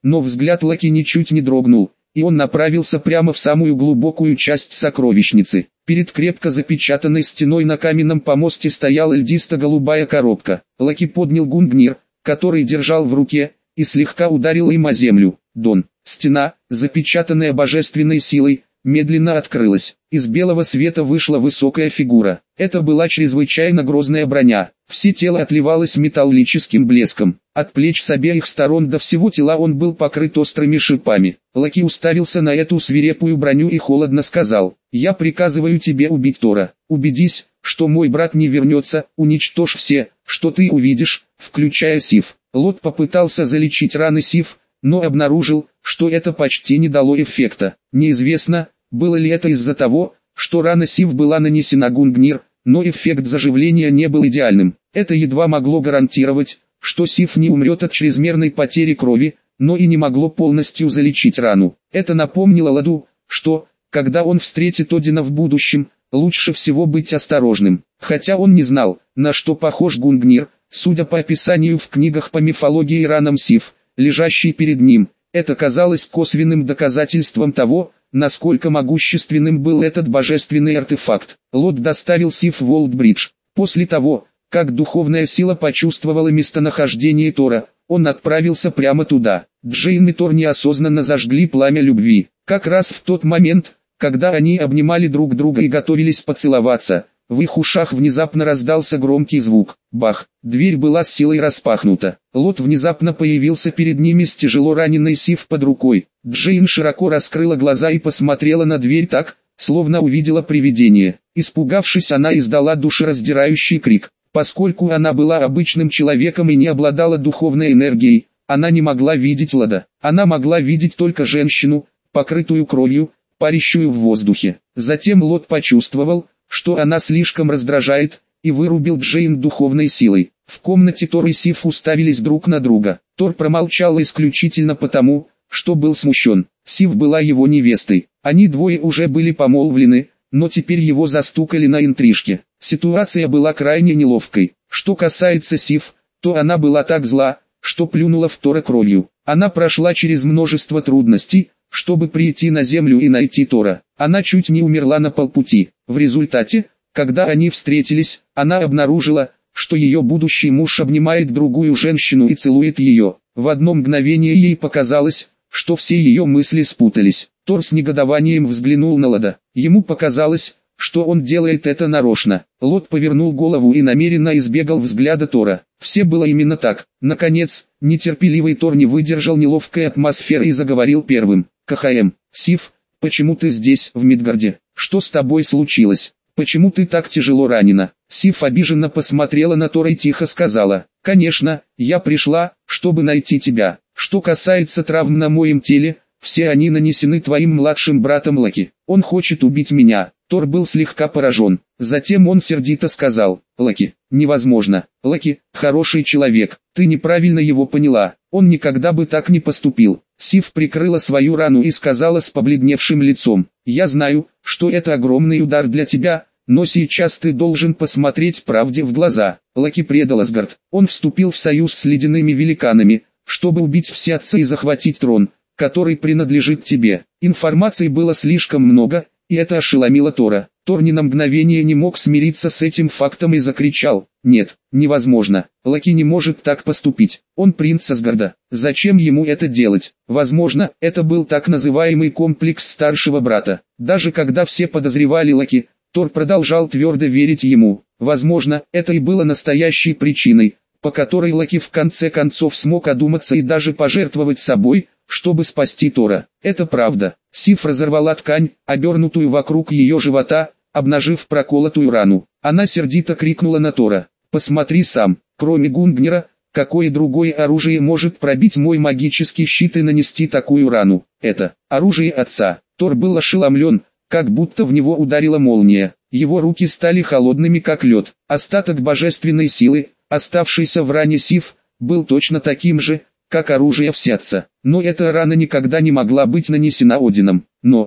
но взгляд Локи ничуть не дрогнул, и он направился прямо в самую глубокую часть сокровищницы. Перед крепко запечатанной стеной на каменном помосте стояла льдисто-голубая коробка. Локи поднял Гунгнир, который держал в руке, и слегка ударил им о землю. Дон. Стена, запечатанная божественной силой, медленно открылась. Из белого света вышла высокая фигура. Это была чрезвычайно грозная броня. Все тело отливалось металлическим блеском. От плеч с обеих сторон до всего тела он был покрыт острыми шипами. Локи уставился на эту свирепую броню и холодно сказал: «Я приказываю тебе убить Тора. Убедись, что мой брат не вернется, уничтожь все, что ты увидишь, включая Сив». Лот попытался залечить раны Сив, но обнаружил, что это почти не дало эффекта. Неизвестно, было ли это из-за того, что рана Сив была нанесена Гунгнир, но эффект заживления не был идеальным. Это едва могло гарантировать, что Сив не умрет от чрезмерной потери крови, но и не могло полностью залечить рану. Это напомнило Ладу, что, когда он встретит Одина в будущем, лучше всего быть осторожным. Хотя он не знал, на что похож Гунгнир, судя по описанию в книгах по мифологии ранам Сив, лежащий перед ним, это казалось косвенным доказательством того, насколько могущественным был этот божественный артефакт. Лот доставил Сив в Олдбридж. После того, как духовная сила почувствовала местонахождение Тора, он отправился прямо туда. Джейн и Тор неосознанно зажгли пламя любви. Как раз в тот момент, когда они обнимали друг друга и готовились поцеловаться, в их ушах внезапно раздался громкий звук. Бах! Дверь была с силой распахнута. Лот внезапно появился перед ними с тяжело раненой Сив под рукой. Джейн широко раскрыла глаза и посмотрела на дверь так, словно увидела привидение. Испугавшись, она издала душераздирающий крик. Поскольку она была обычным человеком и не обладала духовной энергией, она не могла видеть Лода. Она могла видеть только женщину, покрытую кровью, парящую в воздухе. Затем Лот почувствовал, что она слишком раздражает, и вырубил Джейн духовной силой. В комнате Тор и Сив уставились друг на друга. Тор промолчал исключительно потому, что был смущен. Сив была его невестой. Они двое уже были помолвлены, но теперь его застукали на интрижке. Ситуация была крайне неловкой. Что касается Сив, то она была так зла, что плюнула в Тора кровью. Она прошла через множество трудностей, чтобы прийти на землю и найти Тора. Она чуть не умерла на полпути. В результате, когда они встретились, она обнаружила, что ее будущий муж обнимает другую женщину и целует ее. В одно мгновение ей показалось, что все ее мысли спутались. Тор с негодованием взглянул на Лода. Ему показалось, что он делает это нарочно. Лот повернул голову и намеренно избегал взгляда Тора. Все было именно так. Наконец, нетерпеливый Тор не выдержал неловкой атмосферы и заговорил первым. «КХМ, Сив, почему ты здесь, в Мидгарде? Что с тобой случилось? Почему ты так тяжело ранена?» Сив обиженно посмотрела на Тора и тихо сказала: «Конечно, я пришла, чтобы найти тебя. Что касается травм на моем теле, все они нанесены твоим младшим братом Локи. Он хочет убить меня». Тор был слегка поражен. Затем он сердито сказал: «Локи, невозможно. Локи – хороший человек, ты неправильно его поняла. Он никогда бы так не поступил». Сив прикрыла свою рану и сказала с побледневшим лицом: «Я знаю, что это огромный удар для тебя, но сейчас ты должен посмотреть правде в глаза. Локи предал Асгард. Он вступил в союз с ледяными великанами, чтобы убить Всеотца и захватить трон, который принадлежит тебе». Информации было слишком много, и это ошеломило Тора. Тор ни на мгновение не мог смириться с этим фактом и закричал: «Нет, невозможно. Локи не может так поступить. Он принц Асгарда. Зачем ему это делать?» Возможно, это был так называемый комплекс старшего брата. Даже когда все подозревали Локи, Тор продолжал твердо верить ему. Возможно, это и было настоящей причиной, по которой Локи в конце концов смог одуматься и даже пожертвовать собой, чтобы спасти Тора. Это правда. Сив разорвала ткань, обернутую вокруг ее живота, обнажив проколотую рану. Она сердито крикнула на Тора: «Посмотри сам, кроме Гунгнира, какое другое оружие может пробить мой магический щит и нанести такую рану? Это оружие отца». Тор был ошеломлен, как будто в него ударила молния. Его руки стали холодными как лед. Остаток божественной силы, оставшийся в ране Сив, был точно таким же, как оружие Всеотца. Но эта рана никогда не могла быть нанесена Одином. Но,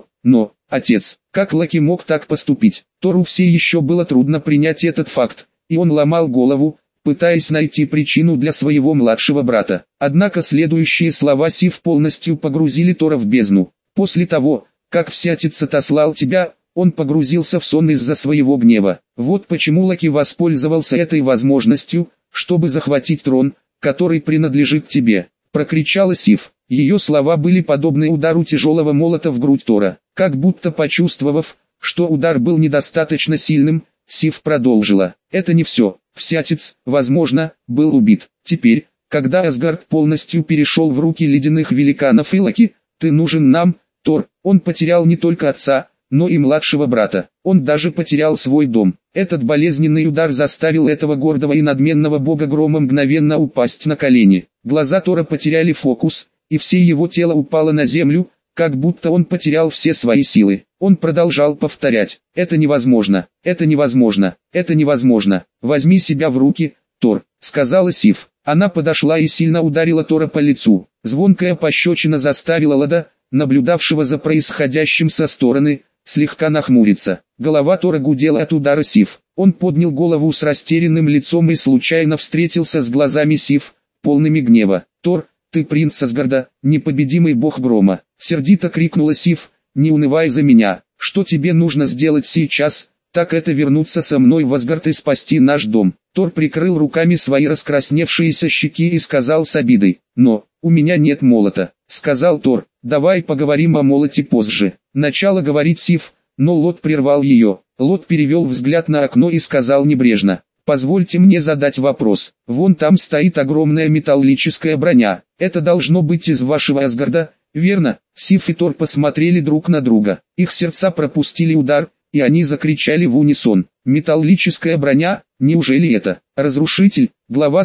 отец, как Локи мог так поступить? Тору все еще было трудно принять этот факт, и он ломал голову, пытаясь найти причину для своего младшего брата. Однако следующие слова Сив полностью погрузили Тора в бездну. После того, как всятец отослал тебя, он погрузился в сон из-за своего гнева. Вот почему Локи воспользовался этой возможностью, чтобы захватить трон, который принадлежит тебе, прокричала Сив. Ее слова были подобны удару тяжелого молота в грудь Тора. Как будто почувствовав, что удар был недостаточно сильным, Сив продолжила. Это не все. Всятец, возможно, был убит. Теперь, когда Асгард полностью перешел в руки ледяных великанов и Локи, ты нужен нам, Тор. Он потерял не только отца, но и младшего брата. Он даже потерял свой дом. Этот болезненный удар заставил этого гордого и надменного бога грома мгновенно упасть на колени. Глаза Тора потеряли фокус, и все его тело упало на землю, как будто он потерял все свои силы. Он продолжал повторять: «Это невозможно, это невозможно, это невозможно. Возьми себя в руки, Тор», — сказала Сив. Она подошла и сильно ударила Тора по лицу. Звонкая пощечина заставила Лода, наблюдавшего за происходящим со стороны, слегка нахмуриться. Голова Тора гудела от удара Сив. Он поднял голову с растерянным лицом и случайно встретился с глазами Сив, полными гнева. «Тор, ты принц Асгарда, непобедимый бог грома!» — сердито крикнула Сив. «Не унывай за меня. Что тебе нужно сделать сейчас, так это вернуться со мной в Асгард и спасти наш дом». Тор прикрыл руками свои раскрасневшиеся щеки и сказал с обидой: «Но, у меня нет молота», — сказал Тор. «Давай поговорим о молоте позже». Начала говорить Сив, но Лот прервал ее. Лот перевел взгляд на окно и сказал небрежно: «Позвольте мне задать вопрос. Вон там стоит огромная металлическая броня. Это должно быть из вашего Асгарда, верно?» Сив и Тор посмотрели друг на друга. Их сердца пропустили удар, и они закричали в унисон: «Металлическая броня, неужели это разрушитель?» Глава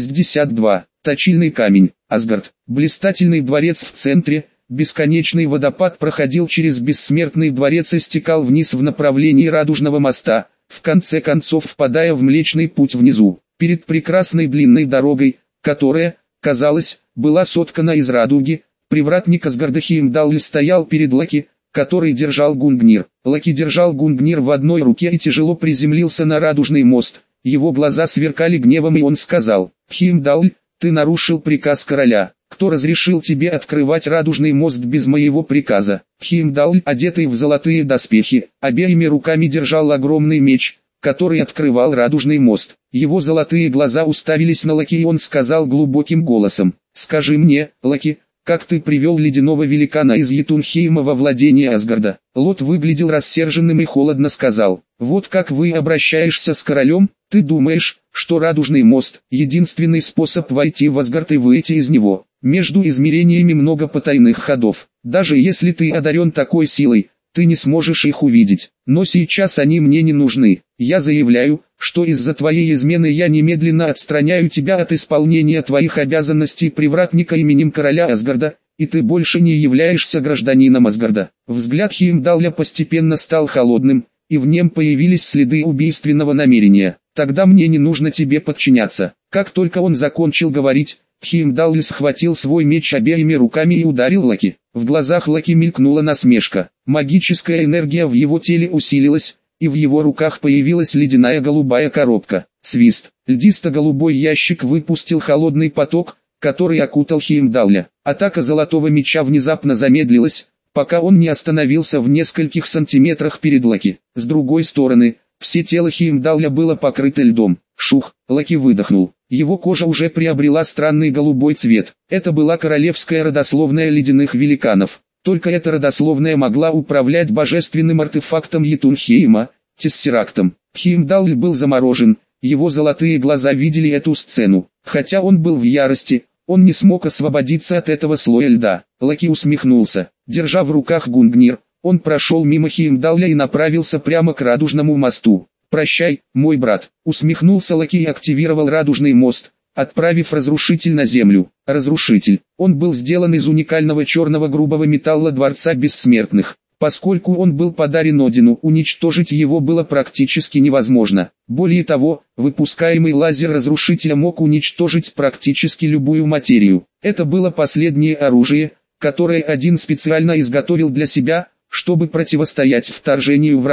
162. Точильный камень. Асгард. Блистательный дворец в центре. Бесконечный водопад проходил через бессмертный дворец и стекал вниз в направлении Радужного моста, в конце концов впадая в Млечный путь внизу. Перед прекрасной длинной дорогой, которая, казалось, была соткана из радуги, привратник Асгарда Хеймдалл стоял перед Локи, который держал Гунгнир. Локи держал Гунгнир в одной руке и тяжело приземлился на Радужный мост. Его глаза сверкали гневом, и он сказал: «Хеймдалл, ты нарушил приказ короля. Кто разрешил тебе открывать Радужный мост без моего приказа?» Хеймдалл, одетый в золотые доспехи, обеими руками держал огромный меч, который открывал Радужный мост. Его золотые глаза уставились на Локи, и он сказал глубоким голосом: «Скажи мне, Локи, как ты привел ледяного великана из Йетунхейма во владение Асгарда?» Лот выглядел рассерженным и холодно сказал: «Вот как вы обращаешься с королем? Ты думаешь, что Радужный мост — единственный способ войти в Асгард и выйти из него? Между измерениями много потайных ходов. Даже если ты одарен такой силой, ты не сможешь их увидеть. Но сейчас они мне не нужны. Я заявляю, что из-за твоей измены я немедленно отстраняю тебя от исполнения твоих обязанностей привратника именем короля Асгарда, и ты больше не являешься гражданином Асгарда». Взгляд Хеймдалля постепенно стал холодным, и в нем появились следы убийственного намерения. «Тогда мне не нужно тебе подчиняться». Как только он закончил говорить, Хеймдалл схватил свой меч обеими руками и ударил Локи. В глазах Локи мелькнула насмешка. Магическая энергия в его теле усилилась, и в его руках появилась ледяная голубая коробка. Свист. Льдисто-голубой ящик выпустил холодный поток, который окутал Хеймдалля. Атака золотого меча внезапно замедлилась, пока он не остановился в нескольких сантиметрах перед Локи. С другой стороны, все тело Хеймдалля было покрыто льдом. Шух, Локи выдохнул. Его кожа уже приобрела странный голубой цвет. Это была королевская родословная ледяных великанов. Только эта родословная могла управлять божественным артефактом Йетунхейма, Тессерактом. Хеймдалл был заморожен, его золотые глаза видели эту сцену. Хотя он был в ярости, он не смог освободиться от этого слоя льда. Локи усмехнулся. Держа в руках Гунгнир, он прошел мимо Хеймдалля и направился прямо к Радужному мосту. «Прощай, мой брат», — усмехнулся Локи и активировал Радужный мост, отправив разрушитель на землю. Разрушитель. Он был сделан из уникального черного грубого металла Дворца Бессмертных. Поскольку он был подарен Одину, уничтожить его было практически невозможно. Более того, выпускаемый лазер разрушителя мог уничтожить практически любую материю. Это было последнее оружие, которое Один специально изготовил для себя, чтобы противостоять вторжению врагов.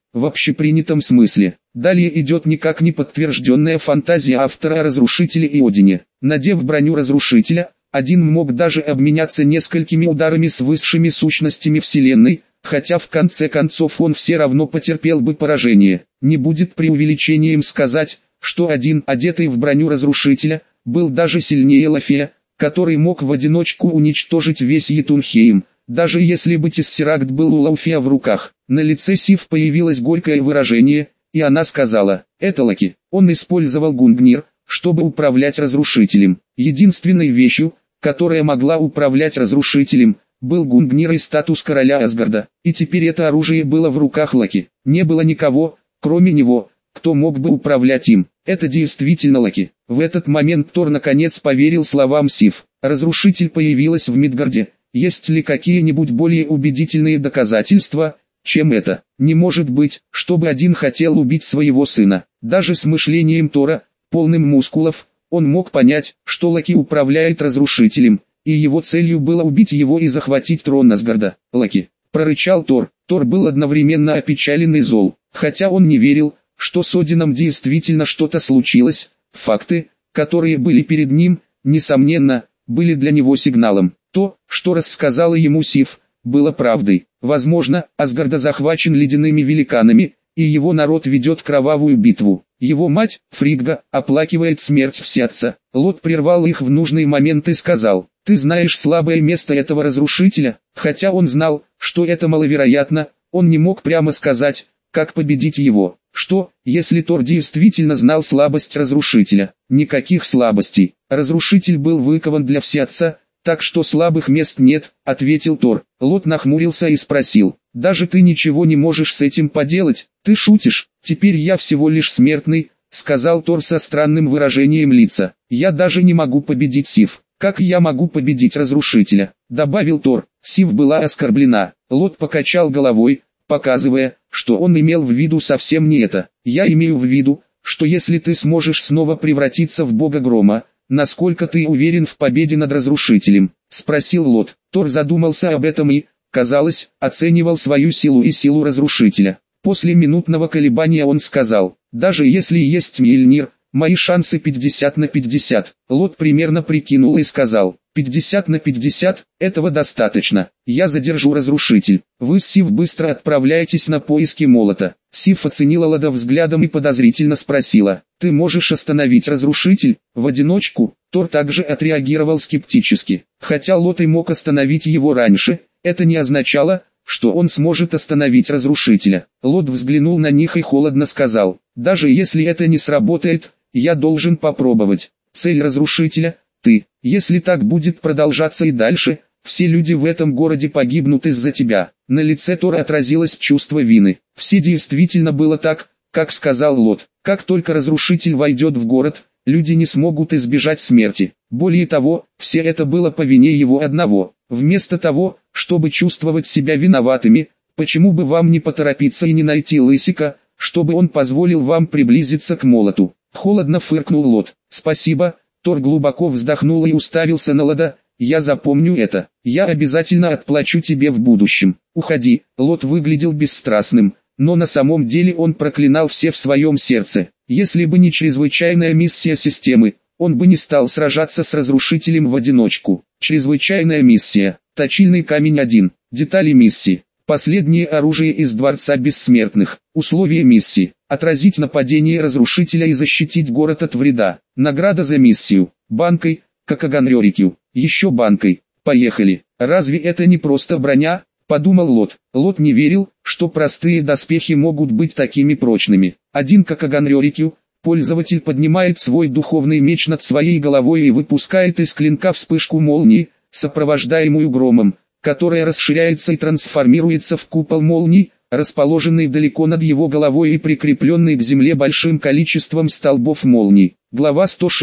в общепринятом смысле. Далее идет никак не подтвержденная фантазия автора о разрушителе и Одине. Надев броню разрушителя, один мог даже обменяться несколькими ударами с высшими сущностями Вселенной, хотя в конце концов он все равно потерпел бы поражение. Не будет преувеличением сказать, что один, одетый в броню разрушителя, был даже сильнее Лафея, который мог в одиночку уничтожить весь Йетунхейм, даже если бы Тессеракт был у Лафея в руках. На лице Сив появилось горькое выражение, и она сказала: «Это Лаки». Он использовал Гунгнир, чтобы управлять разрушителем. Единственной вещью, которая могла управлять разрушителем, был Гунгнир и статус короля Асгарда, и теперь это оружие было в руках Лаки. Не было никого, кроме него, кто мог бы управлять им. Это действительно Лаки. В этот момент Тор наконец поверил словам Сив. Разрушитель появилась в Мидгарде. Есть ли какие-нибудь более убедительные доказательства, чем это? Не может быть, чтобы один хотел убить своего сына. Даже с мышлением Тора, полным мускулов, он мог понять, что Лаки управляет разрушителем, и его целью было убить его и захватить трон Асгарда. «Лаки!» — прорычал Тор. Тор был одновременно опечален и зол, хотя он не верил, что с Одином действительно что-то случилось. Факты, которые были перед ним, несомненно, были для него сигналом. То, что рассказала ему Сив, было правдой. Возможно, Асгарда захвачен ледяными великанами, и его народ ведет кровавую битву. Его мать, Фригга, оплакивает смерть Всеотца. Лот прервал их в нужный момент и сказал: «Ты знаешь слабое место этого разрушителя». Хотя он знал, что это маловероятно, он не мог прямо сказать, как победить его. Что, если Тор действительно знал слабость разрушителя? Никаких слабостей. Разрушитель был выкован для Всеотца, так что слабых мест нет, ответил Тор. Лот нахмурился и спросил: «Даже ты ничего не можешь с этим поделать? Ты шутишь? Теперь я всего лишь смертный», — сказал Тор со странным выражением лица. «Я даже не могу победить Сив. Как я могу победить разрушителя?» — добавил Тор. Сив была оскорблена. Лот покачал головой, показывая, что он имел в виду совсем не это. «Я имею в виду, что если ты сможешь снова превратиться в бога грома, насколько ты уверен в победе над разрушителем?» — спросил Лот. Тор задумался об этом и, казалось, оценивал свою силу и силу разрушителя. После минутного колебания он сказал: «Даже если есть Мьёльнир, мои шансы 50 на 50. Лот примерно прикинул и сказал: 50 на 50, этого достаточно. Я задержу разрушитель. Вы с Сив быстро отправляетесь на поиски молота». Сив оценила Лода взглядом и подозрительно спросила: «Ты можешь остановить разрушитель в одиночку?» Тор также отреагировал скептически. Хотя Лот и мог остановить его раньше, это не означало, что он сможет остановить разрушителя. Лот взглянул на них и холодно сказал: «Даже если это не сработает, я должен попробовать. Цель разрушителя — ты. Если так будет продолжаться и дальше, все люди в этом городе погибнут из-за тебя». На лице Тора отразилось чувство вины. Все действительно было так, как сказал Лот. Как только разрушитель войдет в город, люди не смогут избежать смерти. Более того, все это было по вине его одного. Вместо того, чтобы чувствовать себя виноватыми, почему бы вам не поторопиться и не найти Лысика, чтобы он позволил вам приблизиться к молоту? Холодно фыркнул Лот. «Спасибо». Тор глубоко вздохнул и уставился на Лода. «Я запомню это. Я обязательно отплачу тебе в будущем. Уходи». Лот выглядел бесстрастным, но на самом деле он проклинал все в своем сердце. Если бы не чрезвычайная миссия системы, он бы не стал сражаться с разрушителем в одиночку. Чрезвычайная миссия. Точильный камень 1. Детали миссии. Последнее оружие из Дворца Бессмертных. Условия миссии: отразить нападение разрушителя и защитить город от вреда. Награда за миссию: банкой, Какаганрёрикю. Еще банкой. Поехали. «Разве это не просто броня?» — подумал Лот. Лот не верил, что простые доспехи могут быть такими прочными. Один Какаганрёрикю. Пользователь поднимает свой духовный меч над своей головой и выпускает из клинка вспышку молнии, сопровождаемую громом, которая расширяется и трансформируется в купол молний, расположенный далеко над его головой и прикрепленный к земле большим количеством столбов молний. Глава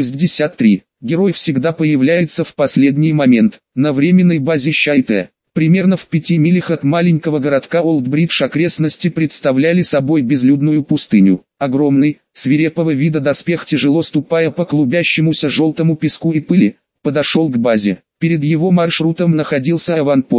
163. Герой всегда появляется в последний момент. На временной базе Щайте, примерно в 5 милях от маленького городка Олдбридж, окрестности представляли собой безлюдную пустыню. Огромный, свирепого вида доспех, тяжело ступая по клубящемуся желтому песку и пыли, подошел к базе. Перед его маршрутом находился аванпост,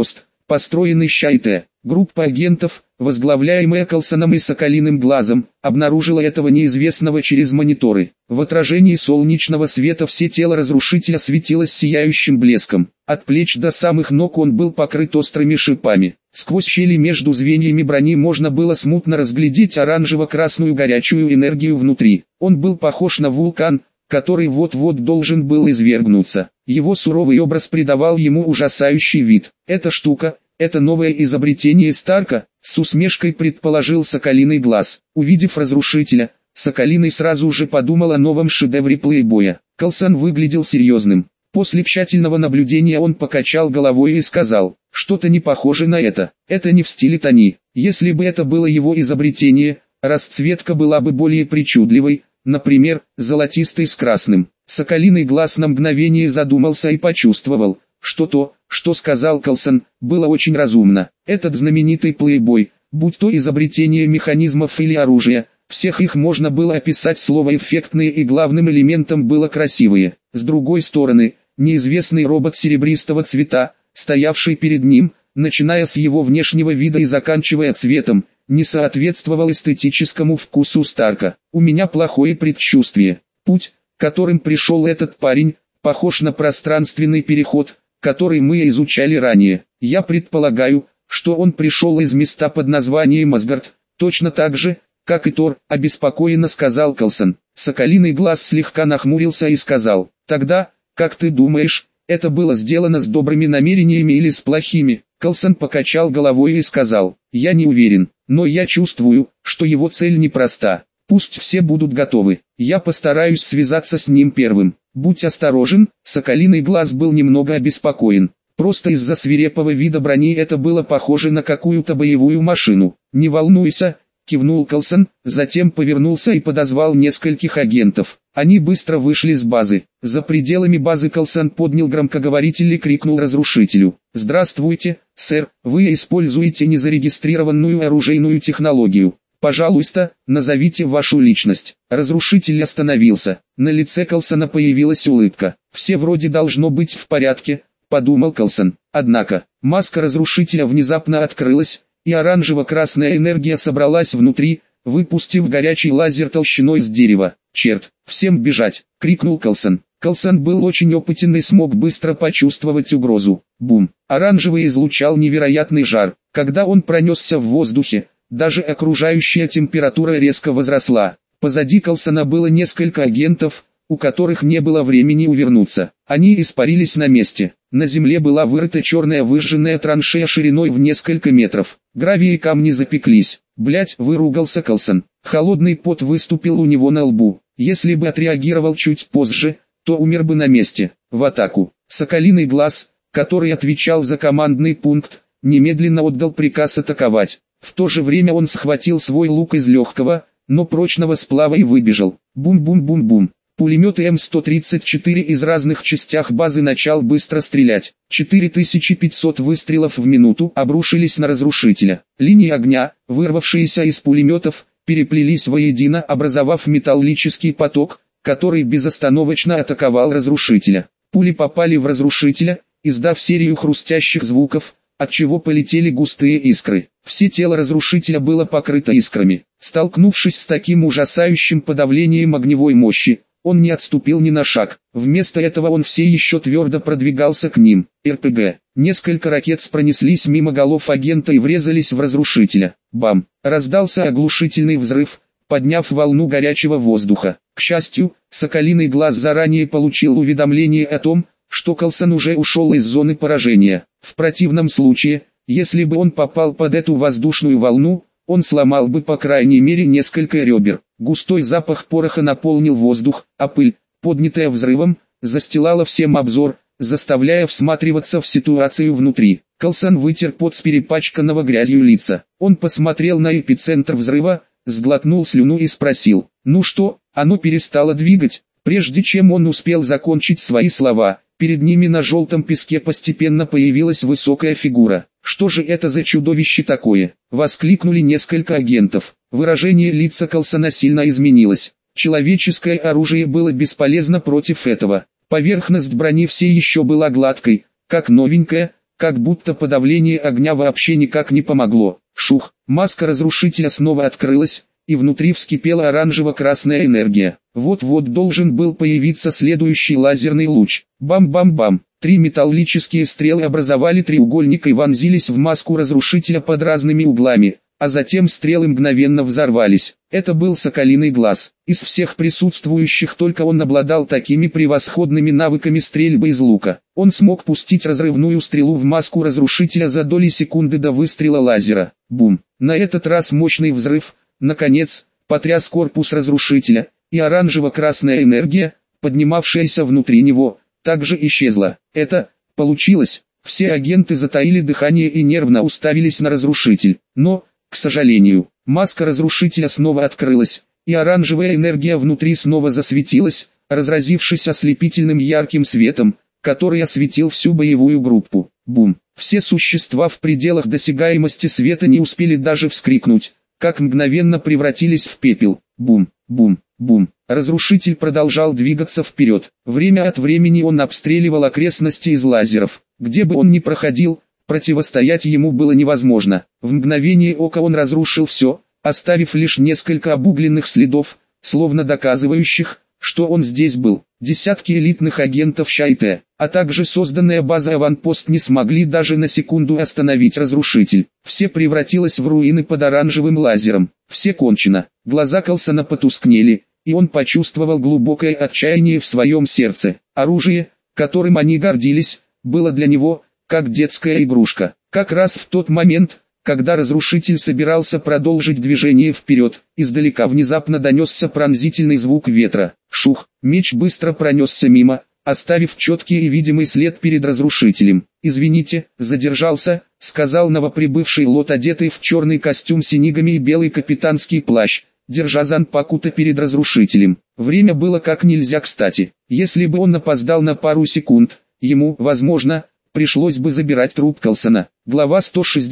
построенный Щайте. Группа агентов, возглавляемая Калсоном и Соколиным глазом, обнаружила этого неизвестного через мониторы. В отражении солнечного света все тело разрушителя светилось сияющим блеском. От плеч до самых ног он был покрыт острыми шипами. Сквозь щели между звеньями брони можно было смутно разглядеть оранжево-красную горячую энергию внутри. Он был похож на вулкан, который вот-вот должен был извергнуться. Его суровый образ придавал ему ужасающий вид. Эта штука, это новое изобретение Старка, с усмешкой предположил Соколиный глаз. Увидев разрушителя, Соколиный сразу же подумал о новом шедевре плейбоя. Калсон выглядел серьезным. После тщательного наблюдения он покачал головой и сказал: «Что-то не похоже на это. Это не в стиле Тони. Если бы это было его изобретение, расцветка была бы более причудливой, например, золотистой с красным». Соколиный глаз на мгновение задумался и почувствовал, что то, что сказал Калсон, было очень разумно. Этот знаменитый плейбой, будь то изобретение механизмов или оружия, всех их можно было описать слово «эффектные», и главным элементом было «красивые». С другой стороны, неизвестный робот серебристого цвета, стоявший перед ним, начиная с его внешнего вида и заканчивая цветом, не соответствовал эстетическому вкусу Старка. «У меня плохое предчувствие. Путь, которым пришел этот парень, похож на пространственный переход, который мы изучали ранее. Я предполагаю, что он пришел из места под названием Асгард, точно так же, как и Тор», — обеспокоенно сказал Калсон. Соколиный глаз слегка нахмурился и сказал: «Тогда, как ты думаешь, это было сделано с добрыми намерениями или с плохими?» Калсон покачал головой и сказал: «Я не уверен, но я чувствую, что его цель непроста. Пусть все будут готовы. Я постараюсь связаться с ним первым. Будь осторожен». Соколиный глаз был немного обеспокоен. Просто из-за свирепого вида брони это было похоже на какую-то боевую машину. «Не волнуйся», — кивнул Калсон, затем повернулся и подозвал нескольких агентов. Они быстро вышли с базы. За пределами базы Калсон поднял громкоговоритель и крикнул разрушителю: «Здравствуйте, сэр, вы используете незарегистрированную оружейную технологию. Пожалуйста, назовите вашу личность». Разрушитель остановился. На лице Калсона появилась улыбка. «Все вроде должно быть в порядке», — подумал Калсон. Однако, маска разрушителя внезапно открылась, и оранжево-красная энергия собралась внутри, выпустив горячий лазер толщиной с дерева. «Черт, всем бежать!» — крикнул Калсон. Калсон был очень опытен и смог быстро почувствовать угрозу. Бум! Оранжевый излучал невероятный жар. Когда он пронесся в воздухе, даже окружающая температура резко возросла. Позади Калсона было несколько агентов, у которых не было времени увернуться. Они испарились на месте. На земле была вырыта черная выжженная траншея шириной в несколько метров. Гравий и камни запеклись. «Блядь!» — выругался Калсон. Холодный пот выступил у него на лбу. Если бы отреагировал чуть позже, то умер бы на месте. В атаку. Соколиный глаз, который отвечал за командный пункт, немедленно отдал приказ атаковать. В то же время он схватил свой лук из легкого, но прочного сплава и выбежал. Бум-бум-бум-бум. Пулемет М134 из разных частях базы начал быстро стрелять. 4500 выстрелов в минуту обрушились на разрушителя. Линии огня, вырвавшиеся из пулеметов, переплелись воедино, образовав металлический поток, который безостановочно атаковал разрушителя. Пули попали в разрушителя, издав серию хрустящих звуков, отчего полетели густые искры. Все тело разрушителя было покрыто искрами. Столкнувшись с таким ужасающим подавлением огневой мощи, он не отступил ни на шаг. Вместо этого он все еще твердо продвигался к ним. РПГ. Несколько ракет пронеслись мимо голов агента и врезались в разрушителя. Бам! Раздался оглушительный взрыв, подняв волну горячего воздуха. К счастью, Соколиный глаз заранее получил уведомление о том, что Калсон уже ушел из зоны поражения. В противном случае, если бы он попал под эту воздушную волну, он сломал бы по крайней мере несколько ребер. Густой запах пороха наполнил воздух, а пыль, поднятая взрывом, застилала всем обзор, заставляя всматриваться в ситуацию внутри. Калсон вытер пот с перепачканного грязью лица. Он посмотрел на эпицентр взрыва, сглотнул слюну и спросил: «Ну что, оно перестало двигать?» Прежде чем он успел закончить свои слова, перед ними на желтом песке постепенно появилась высокая фигура. «Что же это за чудовище такое?» — воскликнули несколько агентов. Выражение лица Калсона сильно изменилось. Человеческое оружие было бесполезно против этого. Поверхность брони все еще была гладкой, как новенькая, как будто подавление огня вообще никак не помогло. Шух, маска разрушителя снова открылась, и внутри вскипела оранжево-красная энергия. Вот-вот должен был появиться следующий лазерный луч. Бам-бам-бам. 3 металлические стрелы образовали треугольник и вонзились в маску разрушителя под разными углами, а затем стрелы мгновенно взорвались. Это был соколиный глаз. Из всех присутствующих только он обладал такими превосходными навыками стрельбы из лука. Он смог пустить разрывную стрелу в маску разрушителя за доли секунды до выстрела лазера. Бум! На этот раз мощный взрыв, наконец, потряс корпус разрушителя, и оранжево-красная энергия, поднимавшаяся внутри него, также исчезла. Это получилось. Все агенты затаили дыхание и нервно уставились на разрушитель. Но, к сожалению, маска разрушителя снова открылась, и оранжевая энергия внутри снова засветилась, разразившись ослепительным ярким светом, который осветил всю боевую группу. Бум! Все существа в пределах досягаемости света не успели даже вскрикнуть, как мгновенно превратились в пепел. Бум! Бум! Бум! Разрушитель продолжал двигаться вперед. Время от времени он обстреливал окрестности из лазеров. Где бы он ни проходил, противостоять ему было невозможно. В мгновение ока он разрушил все, оставив лишь несколько обугленных следов, словно доказывающих, что он здесь был. Десятки элитных агентов Шайте, а также созданная база «Аванпост» не смогли даже на секунду остановить разрушитель. Все превратилось в руины под оранжевым лазером. Все кончено. Глаза Калсона потускнели, и он почувствовал глубокое отчаяние в своем сердце. Оружие, которым они гордились, было для него, как детская игрушка. Как раз в тот момент, когда разрушитель собирался продолжить движение вперед, издалека внезапно донесся пронзительный звук ветра. Шух, меч быстро пронесся мимо, оставив четкий и видимый след перед разрушителем. «Извините, задержался», — сказал новоприбывший лот, одетый в черный костюм с синигами и белый капитанский плащ, держа Занпакута перед разрушителем. Время было как нельзя кстати. Если бы он опоздал на пару секунд, ему, возможно, пришлось бы забирать труп Калсона. Глава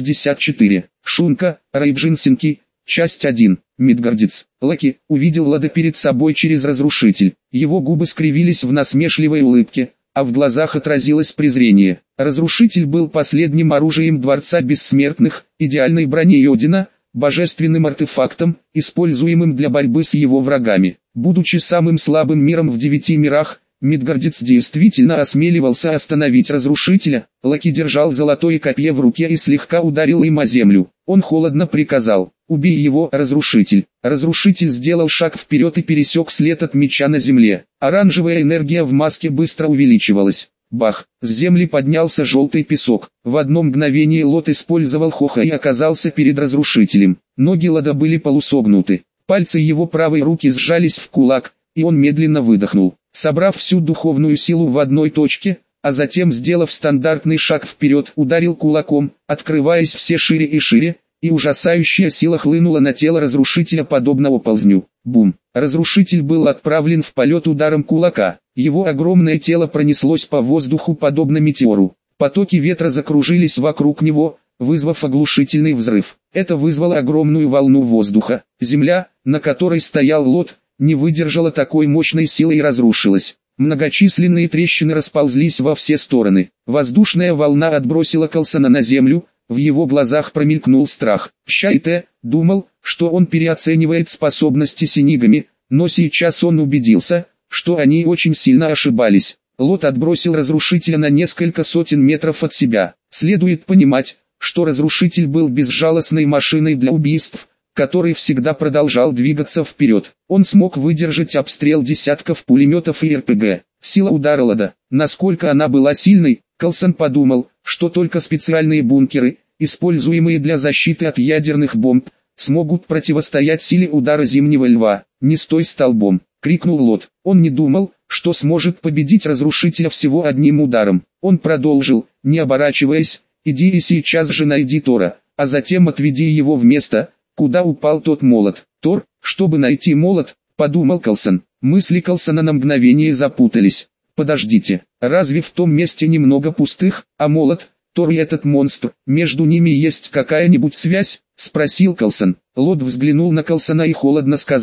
164. Шунка, Райджинсинки, часть 1. Мидгардец. Лаки увидел Лада перед собой через разрушитель. Его губы скривились в насмешливой улыбке, а в глазах отразилось презрение. Разрушитель был последним оружием Дворца Бессмертных, идеальной броней Одина, божественным артефактом, используемым для борьбы с его врагами. Будучи самым слабым миром в 9 мирах, Мидгардец действительно осмеливался остановить разрушителя. Лаки держал золотое копье в руке и слегка ударил им о землю. Он холодно приказал: «Убей его, разрушитель». Разрушитель сделал шаг вперед и пересек след от меча на земле. Оранжевая энергия в маске быстро увеличивалась. Бах! С земли поднялся желтый песок. В одно мгновение Лот использовал Хоха и оказался перед разрушителем. Ноги Лода были полусогнуты. Пальцы его правой руки сжались в кулак, и он медленно выдохнул, собрав всю духовную силу в одной точке, а затем, сделав стандартный шаг вперед, ударил кулаком, открываясь все шире и шире, и ужасающая сила хлынула на тело разрушителя подобно оползню. Бум! Разрушитель был отправлен в полет ударом кулака. Его огромное тело пронеслось по воздуху подобно метеору. Потоки ветра закружились вокруг него, вызвав оглушительный взрыв. Это вызвало огромную волну воздуха. Земля, на которой стоял Лот, не выдержала такой мощной силы и разрушилась. Многочисленные трещины расползлись во все стороны. Воздушная волна отбросила Калсона на землю, в его глазах промелькнул страх. Шайте думал, что он переоценивает способности синигами, но сейчас он убедился, что они очень сильно ошибались. Лот отбросил разрушителя на несколько сотен метров от себя. Следует понимать, что разрушитель был безжалостной машиной для убийств, который всегда продолжал двигаться вперед. Он смог выдержать обстрел десятков пулеметов и РПГ. Сила удара Лода, насколько она была сильной, Калсон подумал, что только специальные бункеры, используемые для защиты от ядерных бомб, смогут противостоять силе удара Зимнего Льва. «Не стой столбом!» — крикнул Лот. Он не думал, что сможет победить разрушителя всего одним ударом. Он продолжил, не оборачиваясь: «Иди и сейчас же найди Тора, а затем отведи его в место, куда упал тот молот». «Тор, чтобы найти молот», — подумал Калсон. Мысли Калсона на мгновение запутались. «Подождите, разве в том месте немного пустых, а молот, Тор и этот монстр, между ними есть какая-нибудь связь?» — спросил Калсон. Лот взглянул на Калсона и холодно сказал: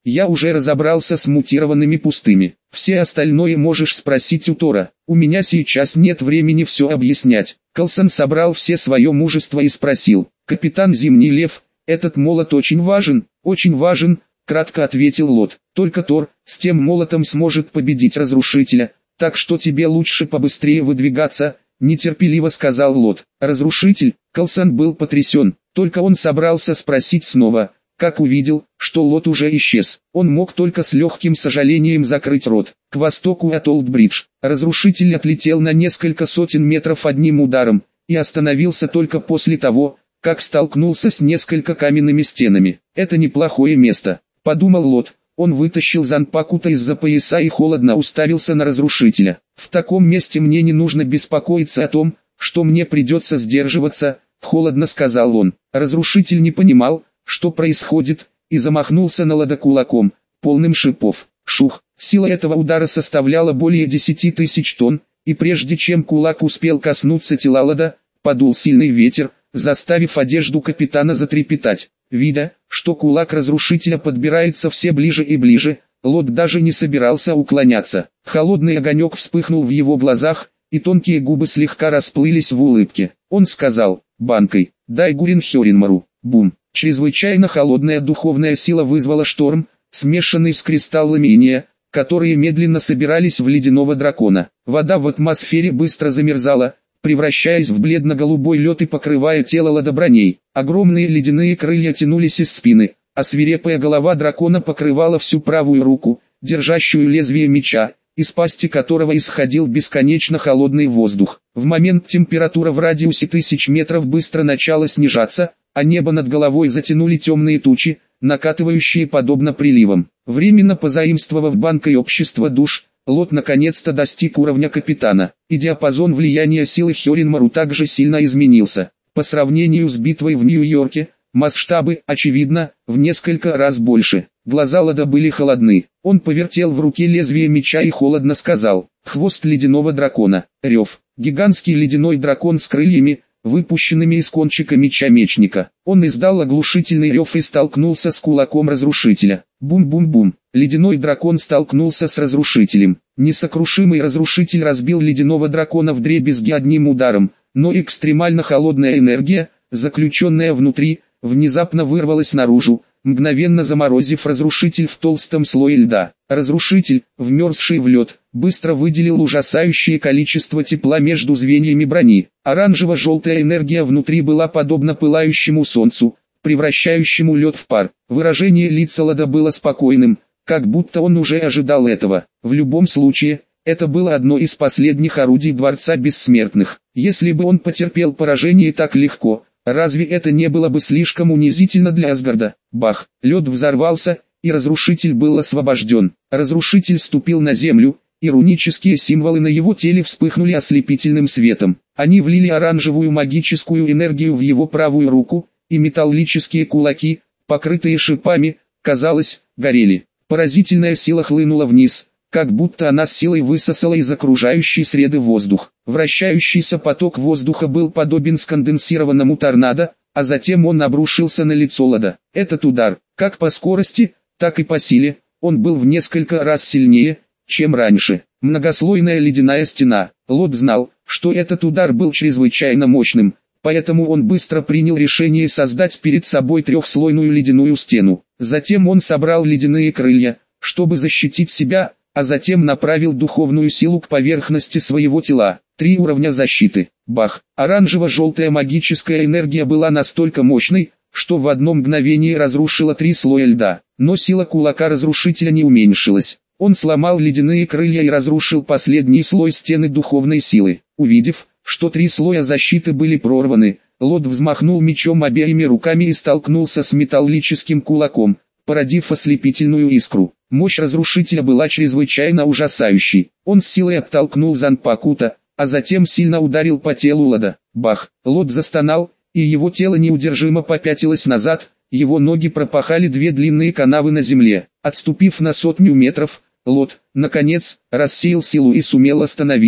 Я уже разобрался с мутированными пустыми. Все остальное можешь спросить у Тора. У меня сейчас нет времени все объяснять. Калсон собрал все свое мужество и спросил: «Капитан Зимний Лев, этот молот очень важен?» «Очень важен», кратко ответил Лот. «Только Тор с тем молотом сможет победить Разрушителя, так что тебе лучше побыстрее выдвигаться», нетерпеливо сказал Лот. «Разрушитель?» Калсон был потрясен, только он собрался спросить снова, как увидел, что Лот уже исчез. Он мог только с легким сожалением закрыть рот. К востоку от Олд-Бридж Разрушитель отлетел на несколько сотен метров одним ударом, и остановился только после того, как столкнулся с несколько каменными стенами. «Это неплохое место», — подумал Лот. Он вытащил Занпакута из-за пояса и холодно уставился на Разрушителя. «В таком месте мне не нужно беспокоиться о том, что мне придется сдерживаться», — холодно сказал он. Разрушитель не понимал, что происходит, и замахнулся на Лода кулаком, полным шипов. Шух! Сила этого удара составляла более 10 тысяч тонн, и прежде чем кулак успел коснуться тела Лода, подул сильный ветер, заставив одежду капитана затрепетать. Видя, что кулак Разрушителя подбирается все ближе и ближе, Лот даже не собирался уклоняться. Холодный огонек вспыхнул в его глазах, и тонкие губы слегка расплылись в улыбке. Он сказал: «Банкой, дай Гурин Хёринмару». Бум! Чрезвычайно холодная духовная сила вызвала шторм, смешанный с кристаллами иния, которые медленно собирались в ледяного дракона. Вода в атмосфере быстро замерзала, превращаясь в бледно-голубой лед и покрывая тело Лода броней. Огромные ледяные крылья тянулись из спины, а свирепая голова дракона покрывала всю правую руку, держащую лезвие меча, из пасти которого исходил бесконечно холодный воздух. В момент температура в радиусе 1000 метров быстро начала снижаться, а небо над головой затянули темные тучи, накатывающие подобно приливам. Временно позаимствовав банкой общества душ, Лот наконец-то достиг уровня капитана, и диапазон влияния силы Хёринмару также сильно изменился. По сравнению с битвой в Нью-Йорке, масштабы, очевидно, в несколько раз больше. Глаза Лода были холодны. Он повертел в руке лезвие меча и холодно сказал: «Хвост ледяного дракона». Рев. Гигантский ледяной дракон с крыльями, выпущенными из кончика меча мечника. Он издал оглушительный рев и столкнулся с кулаком Разрушителя. Бум-бум-бум. Ледяной дракон столкнулся с Разрушителем. Несокрушимый Разрушитель разбил ледяного дракона вдребезги одним ударом, но экстремально холодная энергия, заключенная внутри, внезапно вырвалась наружу, мгновенно заморозив Разрушитель в толстом слое льда. Разрушитель, вмерзший в лед, быстро выделил ужасающее количество тепла между звеньями брони. Оранжево-желтая энергия внутри была подобна пылающему солнцу, превращающему лед в пар. Выражение лица Лода было спокойным, как будто он уже ожидал этого. В любом случае, это было одно из последних орудий Дворца Бессмертных. Если бы он потерпел поражение так легко, разве это не было бы слишком унизительно для Асгарда? Бах! Лед взорвался, и Разрушитель был освобожден. Разрушитель ступил на землю, и рунические символы на его теле вспыхнули ослепительным светом. Они влили оранжевую магическую энергию в его правую руку, и металлические кулаки, покрытые шипами, казалось, горели. Поразительная сила хлынула вниз, как будто она с силой высосала из окружающей среды воздух. Вращающийся поток воздуха был подобен сконденсированному торнадо, а затем он обрушился на лицо Лода. Этот удар, как по скорости, так и по силе, он был в несколько раз сильнее, чем раньше. Многослойная ледяная стена. Лот знал, что этот удар был чрезвычайно мощным, поэтому он быстро принял решение создать перед собой трехслойную ледяную стену. Затем он собрал ледяные крылья, чтобы защитить себя, а затем направил духовную силу к поверхности своего тела. 3 уровня защиты. Бах! Оранжево-желтая магическая энергия была настолько мощной, что в одно мгновение разрушила 3 слоя льда. Но сила кулака Разрушителя не уменьшилась. Он сломал ледяные крылья и разрушил последний слой стены духовной силы. Увидев, что 3 слоя защиты были прорваны, Лот взмахнул мечом обеими руками и столкнулся с металлическим кулаком, породив ослепительную искру. Мощь Разрушителя была чрезвычайно ужасающей. Он с силой оттолкнул Занпакута, а затем сильно ударил по телу Лода. Бах! Лот застонал, и его тело неудержимо попятилось назад, его ноги пропахали 2 длинные канавы на земле. Отступив на 100 метров, Лот, наконец, рассеял силу и сумел остановиться.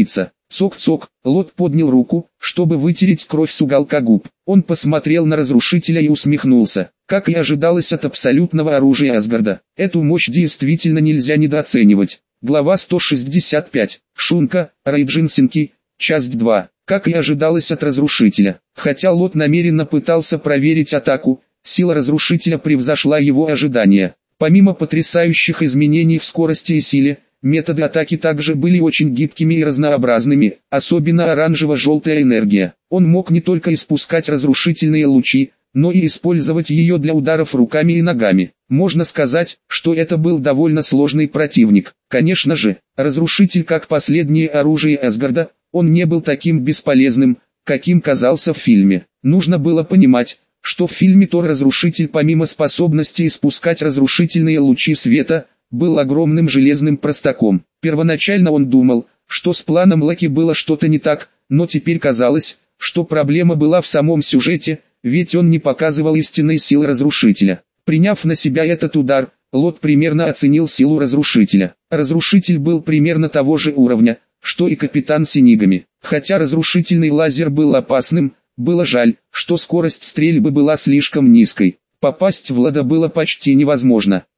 Цок-цок, Лот поднял руку, чтобы вытереть кровь с уголка губ. Он посмотрел на разрушителя и усмехнулся. Как и ожидалось от абсолютного оружия Асгарда, эту мощь действительно нельзя недооценивать. Глава 165. Шунка, Рейджинсинки, часть 2. Как и ожидалось от разрушителя. Хотя Лот намеренно пытался проверить атаку, сила разрушителя превзошла его ожидания. Помимо потрясающих изменений в скорости и силе, методы атаки также были очень гибкими и разнообразными, особенно оранжево-желтая энергия. Он мог не только испускать разрушительные лучи, но и использовать ее для ударов руками и ногами. Можно сказать, что это был довольно сложный противник. Конечно же, разрушитель как последнее оружие Асгарда, он не был таким бесполезным, каким казался в фильме. Нужно было понимать, что в фильме Тор разрушитель помимо способности испускать разрушительные лучи света, был огромным железным простаком. Первоначально он думал, что с планом Локи было что-то не так, но теперь казалось, что проблема была в самом сюжете, ведь он не показывал истинной силы разрушителя. Приняв на себя этот удар, Лот примерно оценил силу разрушителя. Разрушитель был примерно того же уровня, что и капитан Синигами. Хотя разрушительный лазер был опасным, было жаль, что скорость стрельбы была слишком низкой. Попасть в Лода было почти невозможно.